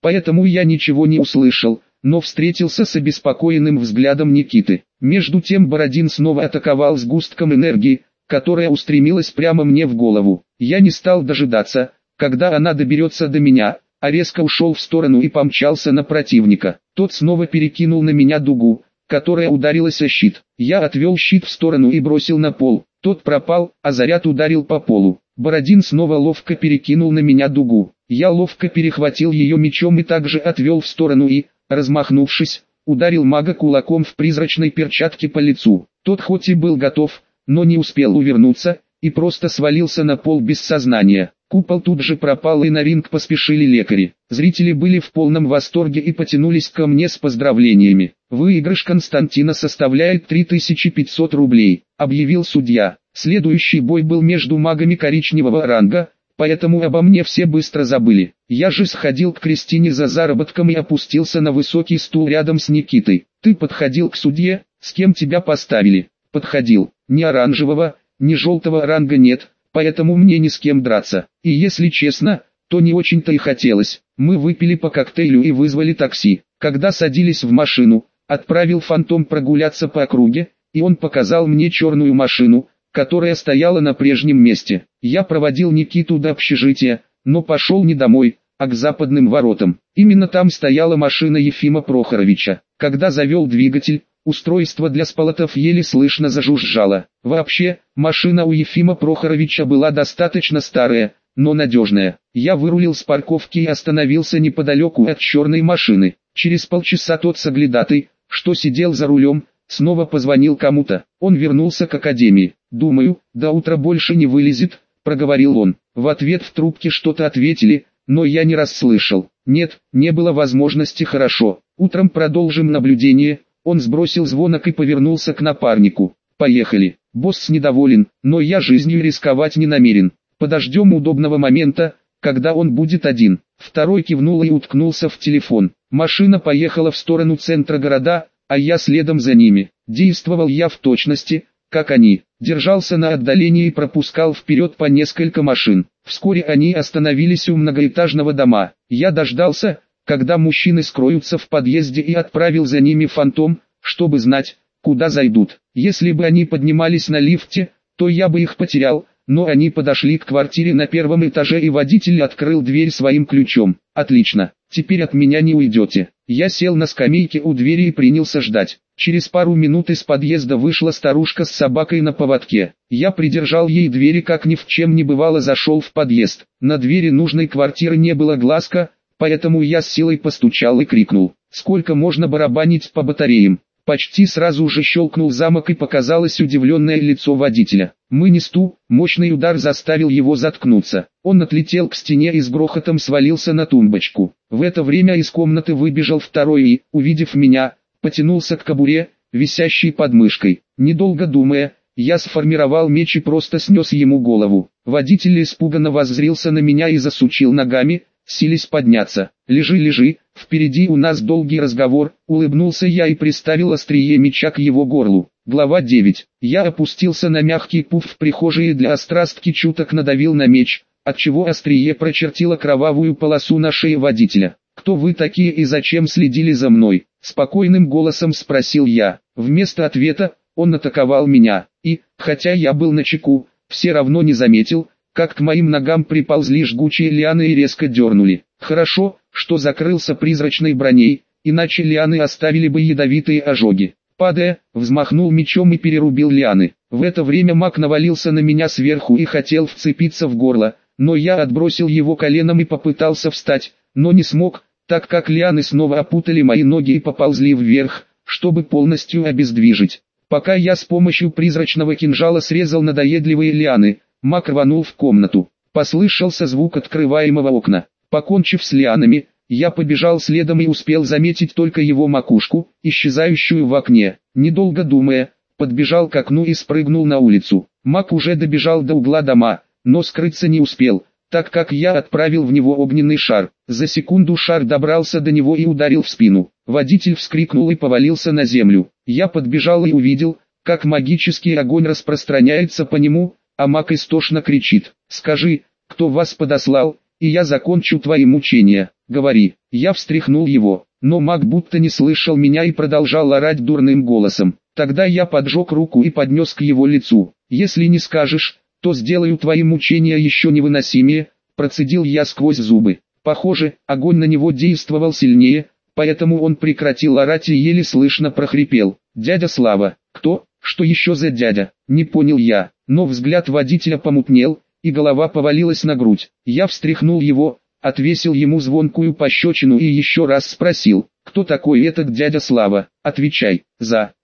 поэтому я ничего не услышал, но встретился с обеспокоенным взглядом Никиты. Между тем Бородин снова атаковал сгустком энергии, которая устремилась прямо мне в голову. Я не стал дожидаться, когда она доберется до меня, а резко ушел в сторону и помчался на противника. Тот снова перекинул на меня дугу, которая ударилась о щит. Я отвел щит в сторону и бросил на пол. Тот пропал, а заряд ударил по полу. Бородин снова ловко перекинул на меня дугу. Я ловко перехватил ее мечом и также отвел в сторону и, размахнувшись, ударил мага кулаком в призрачной перчатке по лицу. Тот хоть и был готов, но не успел увернуться, и просто свалился на пол без сознания. Купол тут же пропал, и на ринг поспешили лекари. Зрители были в полном восторге и потянулись ко мне с поздравлениями. «Выигрыш Константина составляет 3500 рублей», — объявил судья. Следующий бой был между магами коричневого ранга, поэтому обо мне все быстро забыли. Я же сходил к Кристине за заработком и опустился на высокий стул рядом с Никитой. «Ты подходил к судье? С кем тебя поставили?» «Подходил. Ни оранжевого, ни желтого ранга нет, поэтому мне ни с кем драться. И если честно, то не очень-то и хотелось. Мы выпили по коктейлю и вызвали такси. Когда садились в машину, отправил фантом прогуляться по округе, и он показал мне черную машину, которая стояла на прежнем месте. Я проводил Никиту до общежития, но пошел не домой, а к западным воротам. Именно там стояла машина Ефима Прохоровича. Когда завел двигатель, устройство для сполотов еле слышно зажужжало. Вообще, машина у Ефима Прохоровича была достаточно старая, но надежная. Я вырулил с парковки и остановился неподалеку от черной машины. Через полчаса тот соглядатый, что сидел за рулем, снова позвонил кому-то. Он вернулся к академии. «Думаю, до утра больше не вылезет», — проговорил он. В ответ в трубке что-то ответили, но я не расслышал. «Нет, не было возможности». «Хорошо, утром продолжим наблюдение». Он сбросил звонок и повернулся к напарнику. «Поехали. Босс недоволен, но я жизнью рисковать не намерен. Подождем удобного момента, когда он будет один». Второй кивнул и уткнулся в телефон. Машина поехала в сторону центра города, а я следом за ними. Действовал я в точности, как они. Держался на отдалении и пропускал вперед по несколько машин. Вскоре они остановились у многоэтажного дома. Я дождался, когда мужчины скроются в подъезде, и отправил за ними фантом, чтобы знать, куда зайдут. Если бы они поднимались на лифте, то я бы их потерял, но они подошли к квартире на первом этаже, и водитель открыл дверь своим ключом. «Отлично, теперь от меня не уйдете». Я сел на скамейке у двери и принялся ждать. Через пару минут из подъезда вышла старушка с собакой на поводке. Я придержал ей двери, как ни в чем не бывало, зашел в подъезд. На двери нужной квартиры не было глазка, поэтому я с силой постучал и крикнул: «Сколько можно барабанить по батареям?» Почти сразу же щелкнул замок, и показалось удивленное лицо водителя. «Мынисту!» Мощный удар заставил его заткнуться. Он отлетел к стене и с грохотом свалился на тумбочку. В это время из комнаты выбежал второй и, увидев меня, потянулся к кобуре, висящей под мышкой. Недолго думая, я сформировал меч и просто снес ему голову. Водитель испуганно воззрился на меня и засучил ногами, силясь подняться. «Лежи, лежи, впереди у нас долгий разговор», — улыбнулся я и приставил острие меча к его горлу. Глава 9. Я опустился на мягкий пуф в прихожей и для острастки чуток надавил на меч, отчего острие прочертило кровавую полосу на шее водителя. «Кто вы такие и зачем следили за мной?» — спокойным голосом спросил я. Вместо ответа, он атаковал меня, и, хотя я был начеку, все равно не заметил, как к моим ногам приползли жгучие лианы и резко дернули. Хорошо, что закрылся призрачной броней, иначе лианы оставили бы ядовитые ожоги. Падая, взмахнул мечом и перерубил лианы. В это время маг навалился на меня сверху и хотел вцепиться в горло, но я отбросил его коленом и попытался встать, но не смог, так как лианы снова опутали мои ноги и поползли вверх, чтобы полностью обездвижить. Пока я с помощью призрачного кинжала срезал надоедливые лианы, маг рванул в комнату. Послышался звук открываемого окна. Покончив с лианами, я побежал следом и успел заметить только его макушку, исчезающую в окне. Недолго думая, подбежал к окну и спрыгнул на улицу. Маг уже добежал до угла дома, но скрыться не успел, так как я отправил в него огненный шар. За секунду шар добрался до него и ударил в спину. Водитель вскрикнул и повалился на землю. Я подбежал и увидел, как магический огонь распространяется по нему, а маг истошно кричит: «Скажи, кто вас подослал, и я закончу твои мучения. Говори. Я встряхнул его, но маг будто не слышал меня и продолжал орать дурным голосом. Тогда я поджег руку и поднес к его лицу. Если не скажешь, то сделаю твои мучения еще невыносимее, процедил я сквозь зубы. Похоже, огонь на него действовал сильнее, поэтому он прекратил орать и еле слышно прохрипел. «Дядя Слава». «Кто? Что еще за дядя?» Не понял я, но взгляд водителя помутнел, и голова повалилась на грудь. Я встряхнул его, отвесил ему звонкую пощечину и еще раз спросил: «Кто такой этот дядя Слава? Отвечай». «За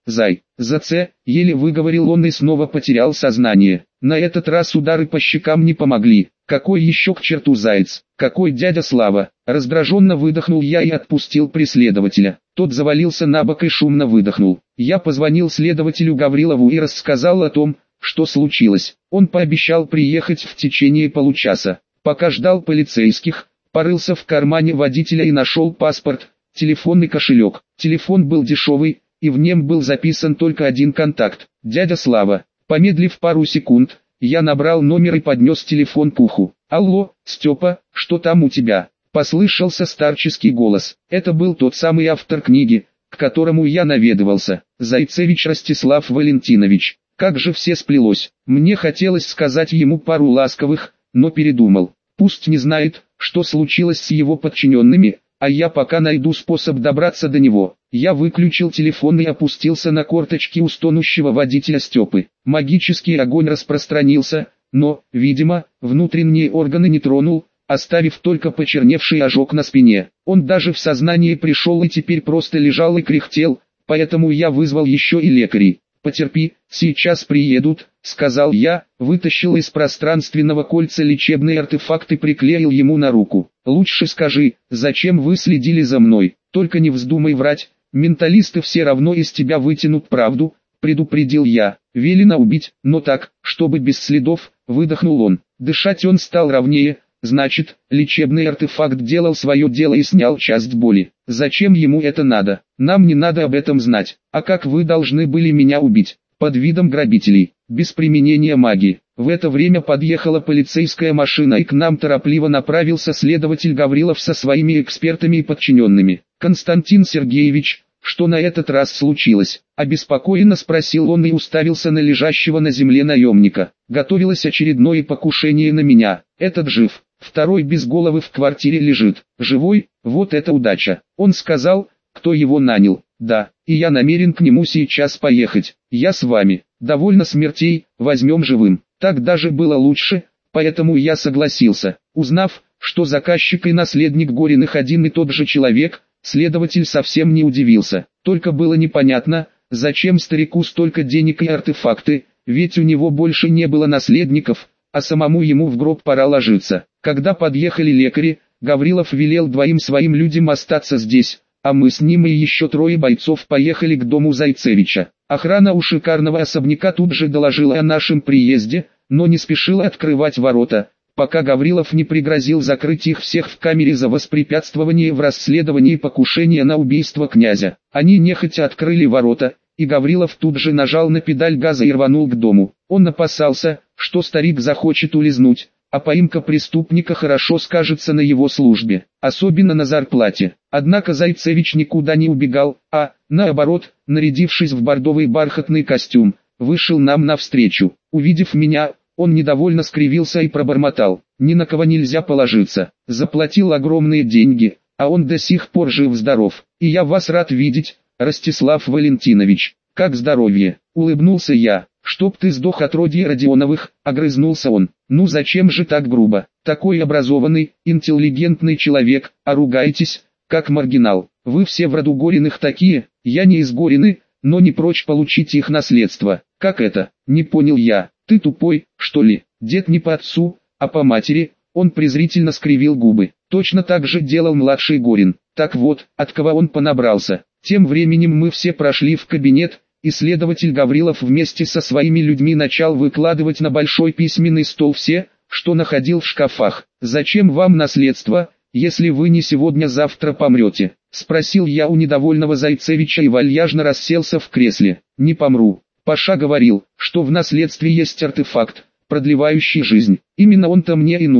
Ц», еле выговорил он и снова потерял сознание. На этот раз удары по щекам не помогли. «Какой еще к черту заяц? Какой дядя Слава?» Раздраженно выдохнул я и отпустил преследователя. Тот завалился на бок и шумно выдохнул. Я позвонил следователю Гаврилову и рассказал о том, что случилось. Он пообещал приехать в течение получаса. Пока ждал полицейских, порылся в кармане водителя и нашел паспорт, телефон и кошелек. Телефон был дешевый, и в нем был записан только один контакт – дядя Слава. Помедлив пару секунд, я набрал номер и поднес телефон к уху. «Алло, Степа, что там у тебя?» Послышался старческий голос. Это был тот самый автор книги, к которому я наведывался, Зайцевич Ростислав Валентинович. Как же все сплелось. Мне хотелось сказать ему пару ласковых, но передумал. Пусть не знает, что случилось с его подчиненными, а я пока найду способ добраться до него. Я выключил телефон и опустился на корточки у стонущего водителя Степы. Магический огонь распространился, но, видимо, внутренние органы не тронул, оставив только почерневший ожог на спине. Он даже в сознание пришел и теперь просто лежал и кряхтел, поэтому я вызвал еще и лекарей. «Потерпи, сейчас приедут», — сказал я, вытащил из пространственного кольца лечебный артефакт и приклеил ему на руку. «Лучше скажи, зачем вы следили за мной? Только не вздумай врать, менталисты все равно из тебя вытянут правду», — предупредил я. «Велено убить, но так, чтобы без следов», — выдохнул он. Дышать он стал ровнее. Значит, лечебный артефакт делал свое дело и снял часть боли. Зачем ему это надо? Нам не надо об этом знать. А как вы должны были меня убить? Под видом грабителей, без применения магии. В это время подъехала полицейская машина и к нам торопливо направился следователь Гаврилов со своими экспертами и подчиненными. «Константин Сергеевич, что на этот раз случилось?» Обеспокоенно спросил он и уставился на лежащего на земле наемника. «Готовилось очередное покушение на меня. Этот жив. Второй без головы в квартире лежит. Живой? Вот это удача». Он сказал, кто его нанял. «Да, и я намерен к нему сейчас поехать. Я с вами. Довольно смертей, возьмем живым». Так даже было лучше, поэтому я согласился. Узнав, что заказчик и наследник Гориных один и тот же человек, следователь совсем не удивился. Только было непонятно, зачем старику столько денег и артефакты, ведь у него больше не было наследников, а самому ему в гроб пора ложиться. Когда подъехали лекари, Гаврилов велел двоим своим людям остаться здесь, а мы с ним и еще трое бойцов поехали к дому Зайцевича. Охрана у шикарного особняка тут же доложила о нашем приезде, но не спешила открывать ворота, пока Гаврилов не пригрозил закрыть их всех в камере за воспрепятствование в расследовании покушения на убийство князя. Они нехотя открыли ворота, и Гаврилов тут же нажал на педаль газа и рванул к дому. Он опасался, что старик захочет улизнуть, а поимка преступника хорошо скажется на его службе, особенно на зарплате. Однако Зайцевич никуда не убегал, а, наоборот, нарядившись в бордовый бархатный костюм, вышел нам навстречу. Увидев меня, он недовольно скривился и пробормотал: «Ни на кого нельзя положиться. Заплатил огромные деньги, а он до сих пор жив-здоров. И я вас рад видеть, Ростислав Валентинович. Как здоровье?» Улыбнулся я. «Чтоб ты сдох от Родии Родионовых», — огрызнулся он. «Ну зачем же так грубо? Такой образованный, интеллигентный человек, а ругаетесь, как маргинал. Вы все в роду Гориных такие, я не из Горины, но не прочь получить их наследство». «Как это?» — не понял я. «Ты тупой, что ли? Дед не по отцу, а по матери». Он презрительно скривил губы. Точно так же делал младший Горин. Так вот, от кого он понабрался. Тем временем мы все прошли в кабинет, и следователь Гаврилов вместе со своими людьми начал выкладывать на большой письменный стол все, что находил в шкафах. «Зачем вам наследство, если вы не сегодня-завтра помрете?» — спросил я у недовольного Зайцевича и вальяжно расселся в кресле. «Не помру. Паша говорил, что в наследстве есть артефакт, продлевающий жизнь. Именно он-то мне и нужен.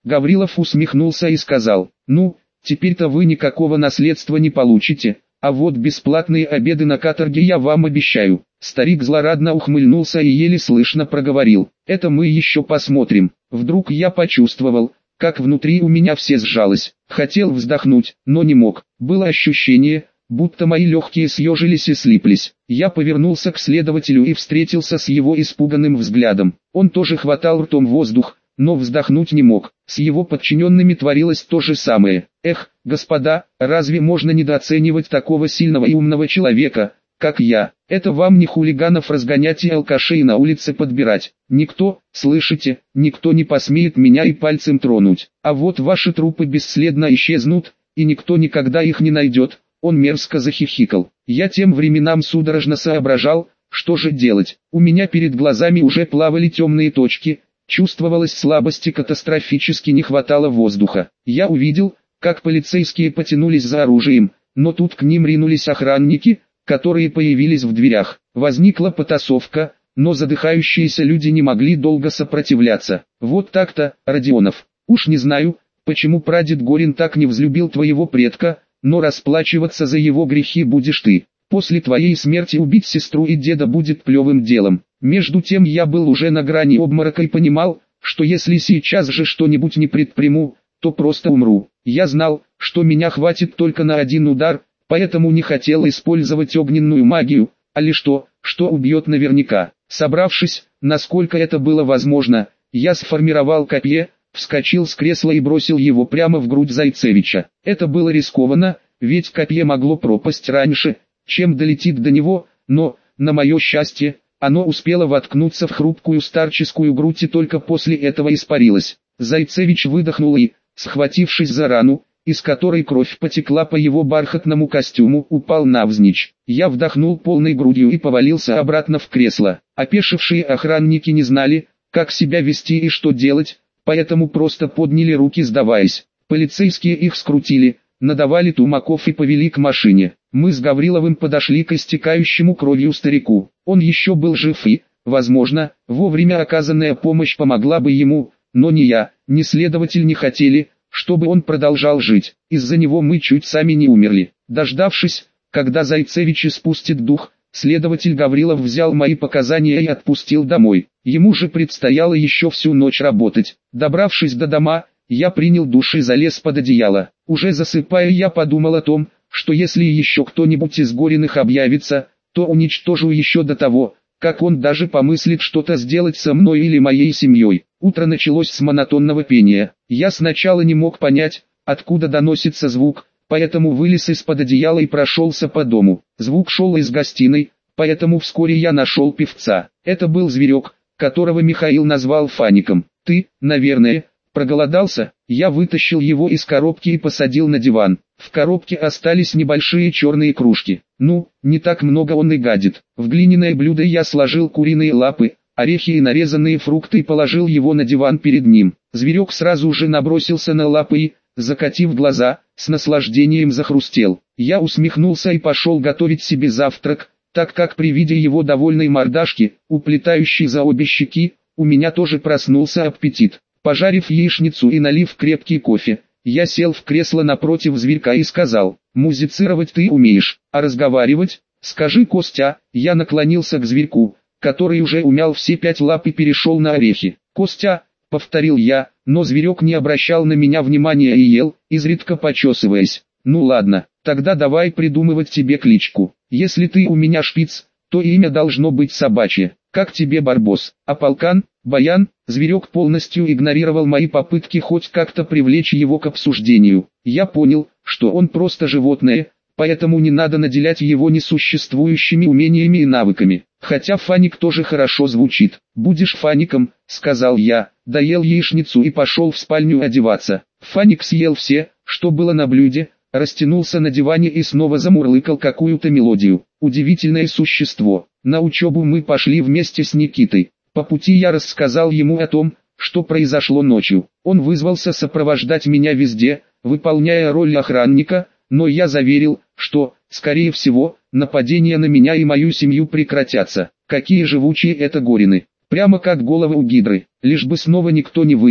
Гаврилов усмехнулся и сказал: «Ну, теперь-то вы никакого наследства не получите, а вот бесплатные обеды на каторге я вам обещаю». Старик злорадно ухмыльнулся и еле слышно проговорил: «Это мы еще посмотрим». Вдруг я почувствовал, как внутри у меня все сжалось. Хотел вздохнуть, но не мог. Было ощущение, будто мои легкие съежились и слиплись. Я повернулся к следователю и встретился с его испуганным взглядом. Он тоже хватал ртом воздух, но вздохнуть не мог. С его подчиненными творилось то же самое. Эх, господа, разве можно недооценивать такого сильного и умного человека, как я? Это вам не хулиганов разгонять и алкашей на улице подбирать. Никто, слышите, никто не посмеет меня и пальцем тронуть. А вот ваши трупы бесследно исчезнут, и никто никогда их не найдет». Он мерзко захихикал. Я тем временам судорожно соображал, что же делать. У меня перед глазами уже плавали темные точки, чувствовалась слабость и катастрофически не хватало воздуха. Я увидел, как полицейские потянулись за оружием, но тут к ним ринулись охранники, которые появились в дверях. Возникла потасовка, но задыхающиеся люди не могли долго сопротивляться. Вот так-то, Родионов. Уж не знаю, почему прадед Горин так не взлюбил твоего предка, но расплачиваться за его грехи будешь ты. После твоей смерти убить сестру и деда будет плевым делом. Между тем я был уже на грани обморока и понимал, что если сейчас же что-нибудь не предприму, то просто умру. Я знал, что меня хватит только на один удар, поэтому не хотел использовать огненную магию, а лишь то, что убьет наверняка. Собравшись, насколько это было возможно, я сформировал копье, вскочил с кресла и бросил его прямо в грудь Зайцевича. Это было рискованно, ведь копье могло пропасть раньше, чем долетит до него, но, на мое счастье, оно успело воткнуться в хрупкую старческую грудь и только после этого испарилось. Зайцевич выдохнул и, схватившись за рану, из которой кровь потекла по его бархатному костюму, упал навзничь. Я вдохнул полной грудью и повалился обратно в кресло. Опешившие охранники не знали, как себя вести и что делать, поэтому просто подняли руки, сдаваясь. Полицейские их скрутили, надавали тумаков и повели к машине. Мы с Гавриловым подошли к истекающему кровью старику. Он еще был жив и, возможно, вовремя оказанная помощь помогла бы ему, но ни я, ни следователь не хотели, чтобы он продолжал жить. Из-за него мы чуть сами не умерли. Дождавшись, когда Зайцевич испустит дух, следователь Гаврилов взял мои показания и отпустил домой. Ему же предстояло еще всю ночь работать. Добравшись до дома, я принял душ и залез под одеяло. Уже засыпая, я подумал о том, что если еще кто-нибудь из Гориных объявится, то уничтожу еще до того, как он даже помыслит что-то сделать со мной или моей семьей. Утро началось с монотонного пения. Я сначала не мог понять, откуда доносится звук, поэтому вылез из-под одеяла и прошелся по дому. Звук шел из гостиной, поэтому вскоре я нашел певца. Это был зверек, которого Михаил назвал Фаником. «Ты, наверное, проголодался?» Я вытащил его из коробки и посадил на диван. В коробке остались небольшие черные кружки. Ну, не так много он и гадит. В глиняное блюдо я сложил куриные лапы, орехи и нарезанные фрукты и положил его на диван перед ним. Зверек сразу же набросился на лапы и, закатив глаза, с наслаждением захрустел. Я усмехнулся и пошел готовить себе завтрак, так как при виде его довольной мордашки, уплетающей за обе щеки, у меня тоже проснулся аппетит. Пожарив яичницу и налив крепкий кофе, я сел в кресло напротив зверька и сказал: «Музицировать ты умеешь, а разговаривать? Скажи, Костя». Я наклонился к зверьку, который уже умял все 5 лап и перешел на орехи. «Костя», — повторил я, но зверек не обращал на меня внимания и ел, изредка почесываясь. «Ну ладно, тогда давай придумывать тебе кличку. Если ты у меня шпиц, то имя должно быть собачье. Как тебе Барбос? А полкан? Баян?» Зверек полностью игнорировал мои попытки хоть как-то привлечь его к обсуждению. Я понял, что он просто животное, поэтому не надо наделять его несуществующими умениями и навыками. Хотя Фаник тоже хорошо звучит. «Будешь Фаником», — сказал я, доел яичницу и пошел в спальню одеваться. Фаник съел все, что было на блюде, растянулся на диване и снова замурлыкал какую-то мелодию. Удивительное существо. На учебу мы пошли вместе с Никитой. По пути я рассказал ему о том, что произошло ночью. Он вызвался сопровождать меня везде, выполняя роль охранника, но я заверил, что, скорее всего, нападения на меня и мою семью прекратятся. Какие живучие это Горины. Прямо как головы у гидры. Лишь бы снова никто не вылез,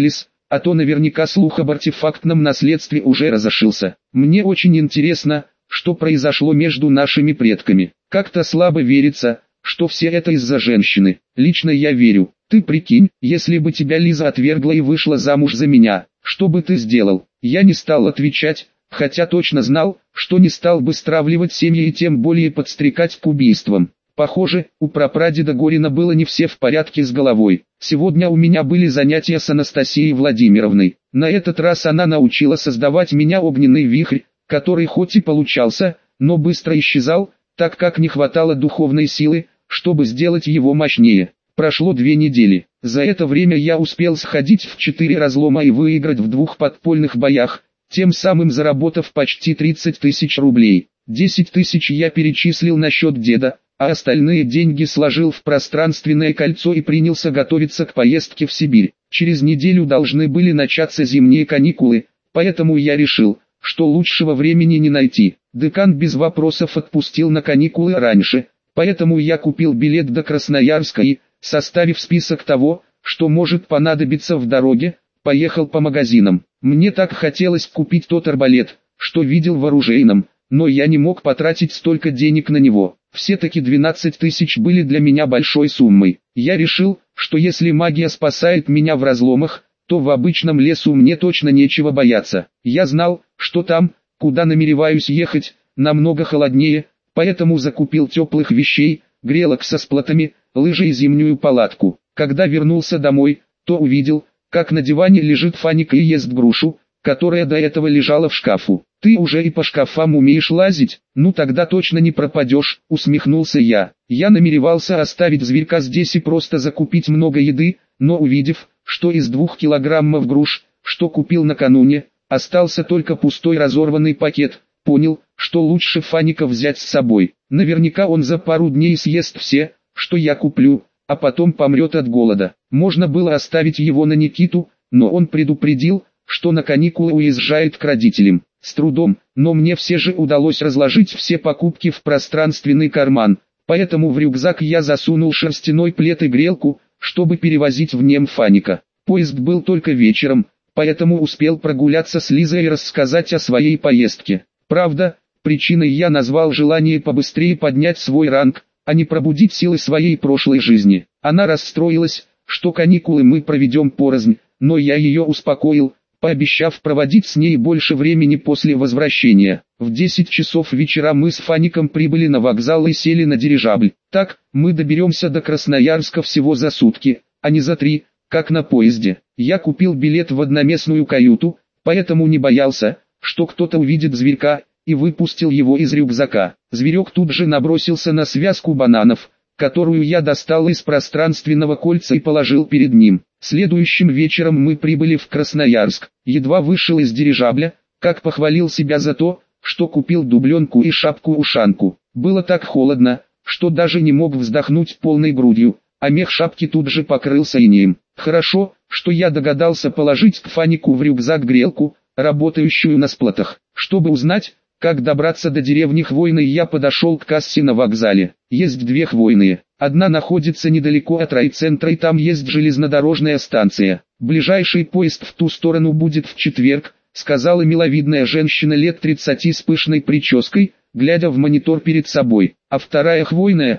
а то наверняка слух об артефактном наследстве уже разошелся. Мне очень интересно, что произошло между нашими предками. Как-то слабо верится, что все это из-за женщины. Лично я верю. Ты прикинь, если бы тебя Лиза отвергла и вышла замуж за меня, что бы ты сделал? Я не стал отвечать, хотя точно знал, что не стал бы стравливать семьи и тем более подстрекать к убийствам. Похоже, у прапрадеда Горина было не все в порядке с головой. Сегодня у меня были занятия с Анастасией Владимировной. На этот раз она научила создавать меня огненный вихрь, который хоть и получался, но быстро исчезал, так как не хватало духовной силы, чтобы сделать его мощнее. Прошло 2 недели. За это время я успел сходить в 4 разлома и выиграть в 2 подпольных боях, тем самым заработав почти 30 тысяч рублей. 10 тысяч я перечислил на счет деда, а остальные деньги сложил в пространственное кольцо и принялся готовиться к поездке в Сибирь. Через неделю должны были начаться зимние каникулы, поэтому я решил, что лучшего времени не найти. Декан без вопросов отпустил на каникулы раньше, поэтому я купил билет до Красноярска и, составив список того, что может понадобиться в дороге, поехал по магазинам. Мне так хотелось купить тот арбалет, что видел в оружейном, но я не мог потратить столько денег на него. Все-таки 12 тысяч были для меня большой суммой. Я решил, что если магия спасает меня в разломах, то в обычном лесу мне точно нечего бояться. Я знал, что там, куда намереваюсь ехать, намного холоднее, поэтому закупил теплых вещей, грелок со сплатами, лыжи и зимнюю палатку. Когда вернулся домой, то увидел, как на диване лежит Фаника и ест грушу, которая до этого лежала в шкафу. «Ты уже и по шкафам умеешь лазить? Ну тогда точно не пропадешь», — усмехнулся я. Я намеревался оставить зверька здесь и просто закупить много еды, но увидев, что из 2 килограммов груш, что купил накануне, остался только пустой разорванный пакет, понял, что лучше Фаника взять с собой. Наверняка он за пару дней съест все, что я куплю, а потом помрет от голода. Можно было оставить его на Никиту, но он предупредил, что на каникулы уезжает к родителям. С трудом, но мне все же удалось разложить все покупки в пространственный карман, поэтому в рюкзак я засунул шерстяной плед и грелку, чтобы перевозить в нем Фаника. Поезд был только вечером, поэтому успел прогуляться с Лизой и рассказать о своей поездке. Правда, причиной я назвал желание побыстрее поднять свой ранг, а не пробудить силы своей прошлой жизни. Она расстроилась, что каникулы мы проведем порознь, но я ее успокоил, пообещав проводить с ней больше времени после возвращения. В 10 часов вечера мы с Фаником прибыли на вокзал и сели на дирижабль. Так, мы доберемся до Красноярска всего за сутки, а не за 3, как на поезде. Я купил билет в одноместную каюту, поэтому не боялся, что кто-то увидит зверька, и выпустил его из рюкзака. Зверек тут же набросился на связку бананов, которую я достал из пространственного кольца и положил перед ним. Следующим вечером мы прибыли в Красноярск. Едва вышел из дирижабля, как похвалил себя за то, что купил дубленку и шапку-ушанку. Было так холодно, что даже не мог вздохнуть полной грудью, а мех шапки тут же покрылся инеем. Хорошо, что я догадался положить к Фанику в рюкзак грелку, работающую на сплатах. Чтобы узнать, как добраться до деревни Хвойной, я подошел к кассе на вокзале. Есть 2 Хвойные. Одна находится недалеко от райцентра и там есть железнодорожная станция. Ближайший поезд в ту сторону будет в четверг, сказала миловидная женщина лет 30 с пышной прической, глядя в монитор перед собой. А вторая Хвойная,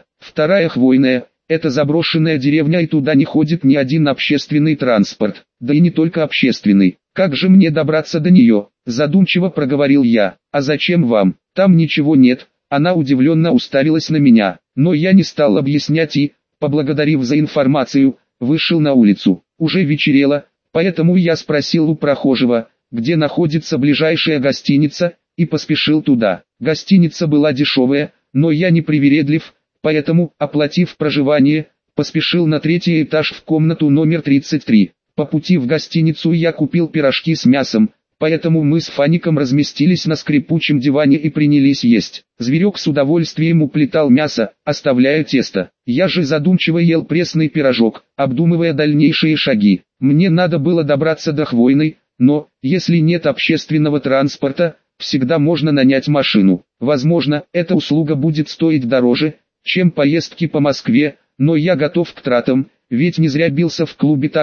это заброшенная деревня и туда не ходит ни один общественный транспорт. Да и не только общественный. Как же мне добраться до нее? Задумчиво проговорил я. А зачем вам? Там ничего нет. Она удивленно уставилась на меня, но я не стал объяснять и, поблагодарив за информацию, вышел на улицу. Уже вечерело, поэтому я спросил у прохожего, где находится ближайшая гостиница, и поспешил туда. Гостиница была дешевая, но я не привередлив, поэтому, оплатив проживание, поспешил на 3-й этаж в комнату номер 33. По пути в гостиницу я купил пирожки с мясом, поэтому мы с Фаником разместились на скрипучем диване и принялись есть. Зверек с удовольствием уплетал мясо, оставляя тесто. Я же задумчиво ел пресный пирожок, обдумывая дальнейшие шаги. Мне надо было добраться до Хвойной, но, если нет общественного транспорта, всегда можно нанять машину. Возможно, эта услуга будет стоить дороже, чем поездки по Москве, но я готов к тратам, ведь не зря бился в клубе так,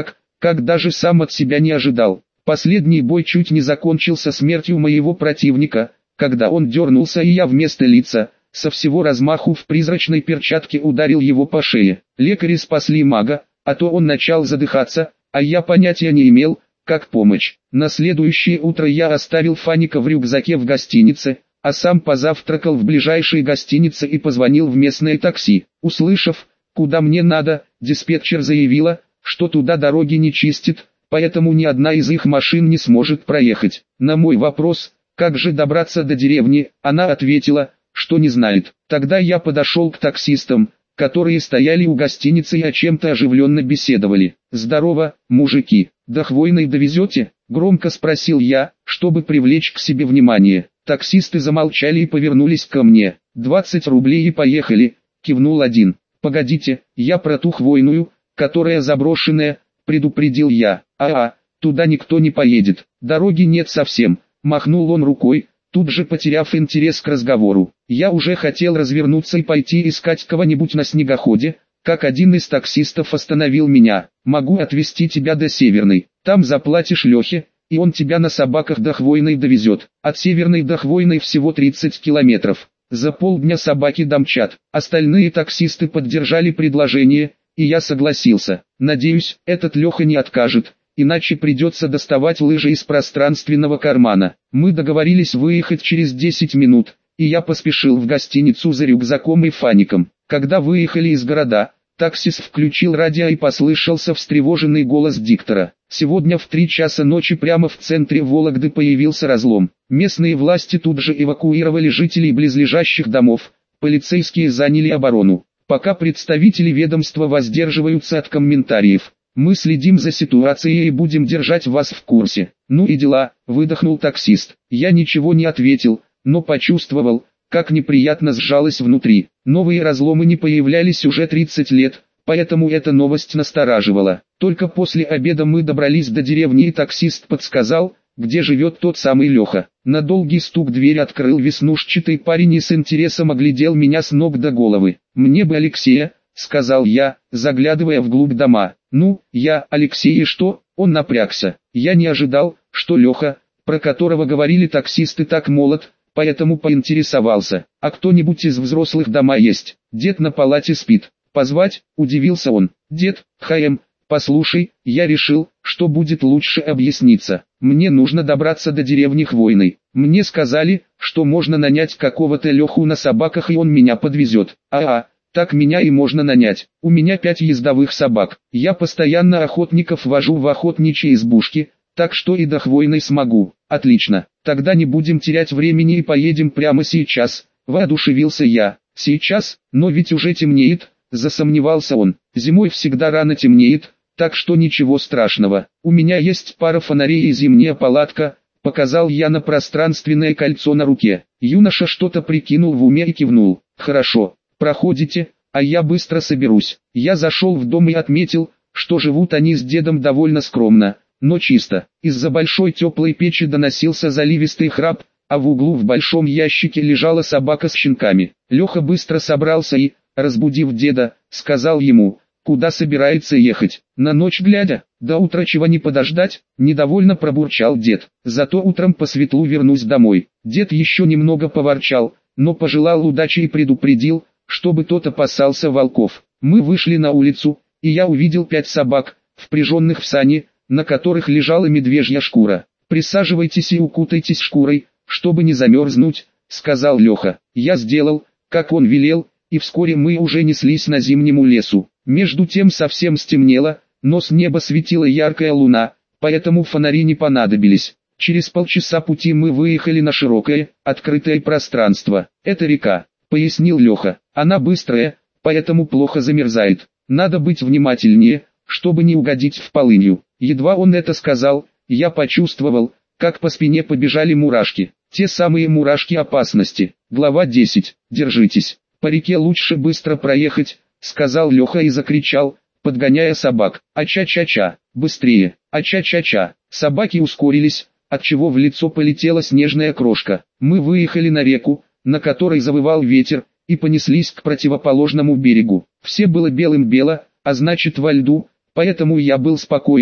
как даже сам от себя не ожидал. Последний бой чуть не закончился смертью моего противника, когда он дернулся и я вместо лица, со всего размаху в призрачной перчатке ударил его по шее. Лекари спасли мага, а то он начал задыхаться, а я понятия не имел, как помочь. На следующее утро я оставил Фаника в рюкзаке в гостинице, а сам позавтракал в ближайшей гостинице и позвонил в местное такси. Услышав, куда мне надо, диспетчер заявила, что туда дороги не чистит, поэтому ни одна из их машин не сможет проехать. На мой вопрос, как же добраться до деревни, она ответила, что не знает. Тогда я подошел к таксистам, которые стояли у гостиницы и о чем-то оживленно беседовали. «Здорово, мужики, до Хвойной довезете?» – громко спросил я, чтобы привлечь к себе внимание. Таксисты замолчали и повернулись ко мне. 20 рублей и поехали, кивнул один. «Погодите, я про ту Хвойную, которая заброшенная», – предупредил я. Туда никто не поедет, дороги нет совсем», – махнул он рукой, тут же потеряв интерес к разговору. Я уже хотел развернуться и пойти искать кого-нибудь на снегоходе, как один из таксистов остановил меня. «Могу отвезти тебя до Северной, там заплатишь Лехе, и он тебя на собаках до Хвойной довезет. От Северной до Хвойной всего 30 километров. За полдня собаки домчат». Остальные таксисты поддержали предложение, и я согласился. Надеюсь, этот Леха не откажет, иначе придется доставать лыжи из пространственного кармана. Мы договорились выехать через 10 минут, и я поспешил в гостиницу за рюкзаком и Фаником. Когда выехали из города, таксист включил радио и послышался встревоженный голос диктора. Сегодня в 3 часа ночи прямо в центре Вологды появился разлом. Местные власти тут же эвакуировали жителей близлежащих домов, полицейские заняли оборону. Пока представители ведомства воздерживаются от комментариев. Мы следим за ситуацией и будем держать вас в курсе. Ну и дела, выдохнул таксист. Я ничего не ответил, но почувствовал, как неприятно сжалось внутри. Новые разломы не появлялись уже 30 лет, поэтому эта новость настораживала. Только после обеда мы добрались до деревни и таксист подсказал, где живет тот самый Леха. На долгий стук дверь открыл веснушчатый парень и с интересом оглядел меня с ног до головы. «Мне бы Алексея», — сказал я, заглядывая вглубь дома. «Ну, я, Алексей, и что?» Он напрягся. Я не ожидал, что Леха, про которого говорили таксисты, так молод, поэтому поинтересовался. «А кто-нибудь из взрослых дома есть?» «Дед на палате спит». «Позвать?» — удивился он. «Дед, послушай, я решил, что будет лучше объясниться. Мне нужно добраться до деревни Хвойной. Мне сказали, что можно нанять какого-то Леху на собаках и он меня подвезет. Так меня и можно нанять. У меня 5 ездовых собак. Я постоянно охотников вожу в охотничьи избушки, так что и до Хвойной смогу». «Отлично, тогда не будем терять времени и поедем прямо сейчас», — воодушевился я. «Сейчас? Но ведь уже темнеет», — засомневался он. «Зимой всегда рано темнеет, так что ничего страшного. У меня есть пара фонарей и зимняя палатка», — показал я на пространственное кольцо на руке. Юноша что-то прикинул в уме и кивнул. «Хорошо, проходите, а я быстро соберусь». Я зашел в дом и отметил, что живут они с дедом довольно скромно, но чисто. Из-за большой теплой печи доносился заливистый храп, а в углу в большом ящике лежала собака с щенками. Леха быстро собрался и, разбудив деда, сказал ему, куда собирается ехать. «На ночь глядя, до утра чего не подождать?» — недовольно пробурчал дед. «Зато утром по светлу вернусь домой». Дед еще немного поворчал, но пожелал удачи и предупредил, чтобы тот опасался волков. Мы вышли на улицу, и я увидел 5 собак, впряженных в сани, на которых лежала медвежья шкура. «Присаживайтесь и укутайтесь шкурой, чтобы не замерзнуть», — сказал Леха. Я сделал, как он велел, и вскоре мы уже неслись на зимнему лесу. Между тем совсем стемнело, но с неба светила яркая луна, поэтому фонари не понадобились. Через полчаса пути мы выехали на широкое, открытое пространство. «Это река», — пояснил Леха. «Она быстрая, поэтому плохо замерзает. Надо быть внимательнее, чтобы не угодить в полынью». Едва он это сказал, я почувствовал, как по спине побежали мурашки. Те самые мурашки опасности. Глава 10. Держитесь. «По реке лучше быстро проехать», — сказал Леха и закричал, подгоняя собак. «Ача-ча-ча, быстрее! Ача-ча-ча!» Собаки ускорились, отчего в лицо полетела снежная крошка. Мы выехали на реку, на которой завывал ветер, и понеслись к противоположному берегу. Все было белым-бело, а значит во льду, поэтому я был спокоен,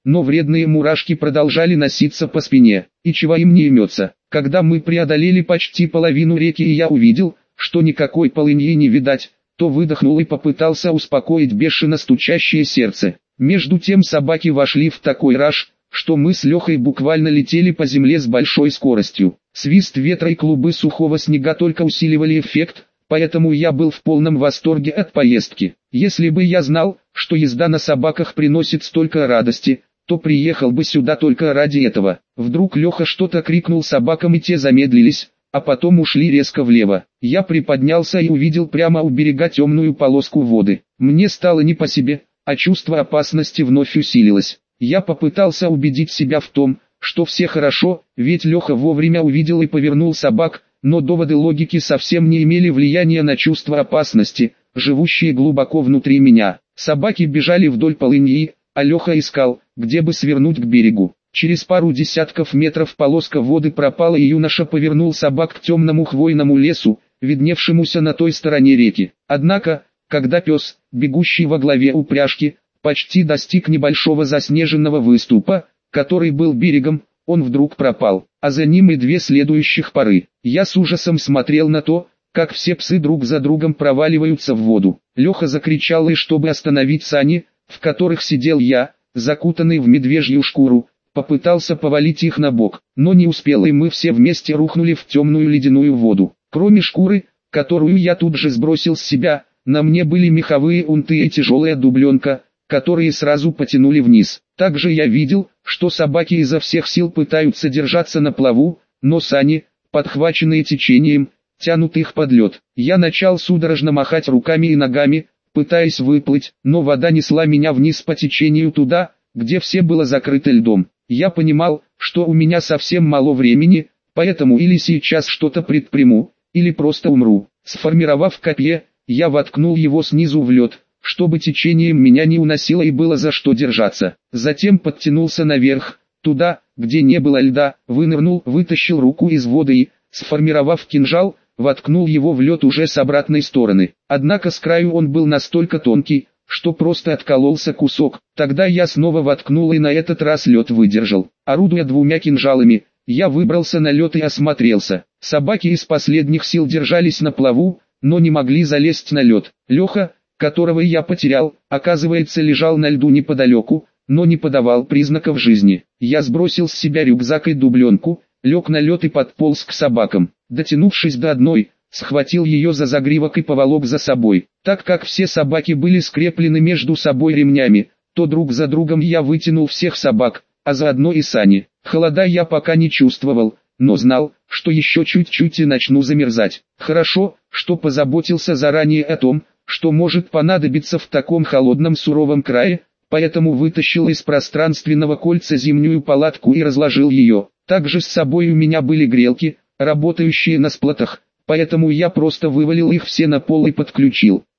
но вредные мурашки продолжали носиться по спине. И чего им не имется. Когда мы преодолели почти половину реки и я увидел, что никакой полыньи не видать, то выдохнул и попытался успокоить бешено стучащее сердце. Между тем собаки вошли в такой раж, что мы с Лехой буквально летели по земле с большой скоростью. Свист ветра и клубы сухого снега только усиливали эффект, поэтому я был в полном восторге от поездки. Если бы я знал, что езда на собаках приносит столько радости, то приехал бы сюда только ради этого. Вдруг Леха что-то крикнул собакам и те замедлились, а потом ушли резко влево. Я приподнялся и увидел прямо у берега темную полоску воды. Мне стало не по себе, а чувство опасности вновь усилилось. Я попытался убедить себя в том, что все хорошо, ведь Леха вовремя увидел и повернул собак, но доводы логики совсем не имели влияния на чувство опасности, живущие глубоко внутри меня. Собаки бежали вдоль полыньи, а Леха искал, где бы свернуть к берегу. Через пару десятков метров полоска воды пропала и юноша повернул собак к темному хвойному лесу, видневшемуся на той стороне реки. Однако, когда пес, бегущий во главе упряжки, почти достиг небольшого заснеженного выступа, который был берегом, он вдруг пропал, а за ним и две следующих пары. Я с ужасом смотрел на то, как все псы друг за другом проваливаются в воду. Леха закричал, и чтобы остановить сани, в которых сидел я, закутанный в медвежью шкуру, попытался повалить их на бок, но не успел, и мы все вместе рухнули в темную ледяную воду. Кроме шкуры, которую я тут же сбросил с себя, на мне были меховые унты и тяжелая дубленка, которые сразу потянули вниз. Также я видел, что собаки изо всех сил пытаются держаться на плаву, но сани, подхваченные течением, тянут их под лед. Я начал судорожно махать руками и ногами, пытаясь выплыть, но вода несла меня вниз по течению туда, где все было закрыто льдом. Я понимал, что у меня совсем мало времени, поэтому или сейчас что-то предприму, или просто умру. Сформировав копье, я воткнул его снизу в лед, чтобы течением меня не уносило и было за что держаться. Затем подтянулся наверх, туда, где не было льда, вынырнул, вытащил руку из воды и, сформировав кинжал, воткнул его в лед уже с обратной стороны. Однако с краю он был настолько тонкий, что просто откололся кусок. Тогда я снова воткнул, и на этот раз лед выдержал. Орудуя двумя кинжалами, я выбрался на лед и осмотрелся. Собаки из последних сил держались на плаву, но не могли залезть на лед. Леха, которого я потерял, оказывается, лежал на льду неподалеку, но не подавал признаков жизни. Я сбросил с себя рюкзак и дубленку, лег на лед и подполз к собакам. Дотянувшись до одной, схватил ее за загривок и поволок за собой. Так как все собаки были скреплены между собой ремнями, то друг за другом я вытянул всех собак, а заодно и сани. Холода я пока не чувствовал, но знал, что еще чуть-чуть и начну замерзать. Хорошо, что позаботился заранее о том, что может понадобиться в таком холодном суровом крае, поэтому вытащил из пространственного кольца зимнюю палатку и разложил ее. Также с собой у меня были грелки, работающие на сплотах, поэтому я просто вывалил их все на пол и подключил.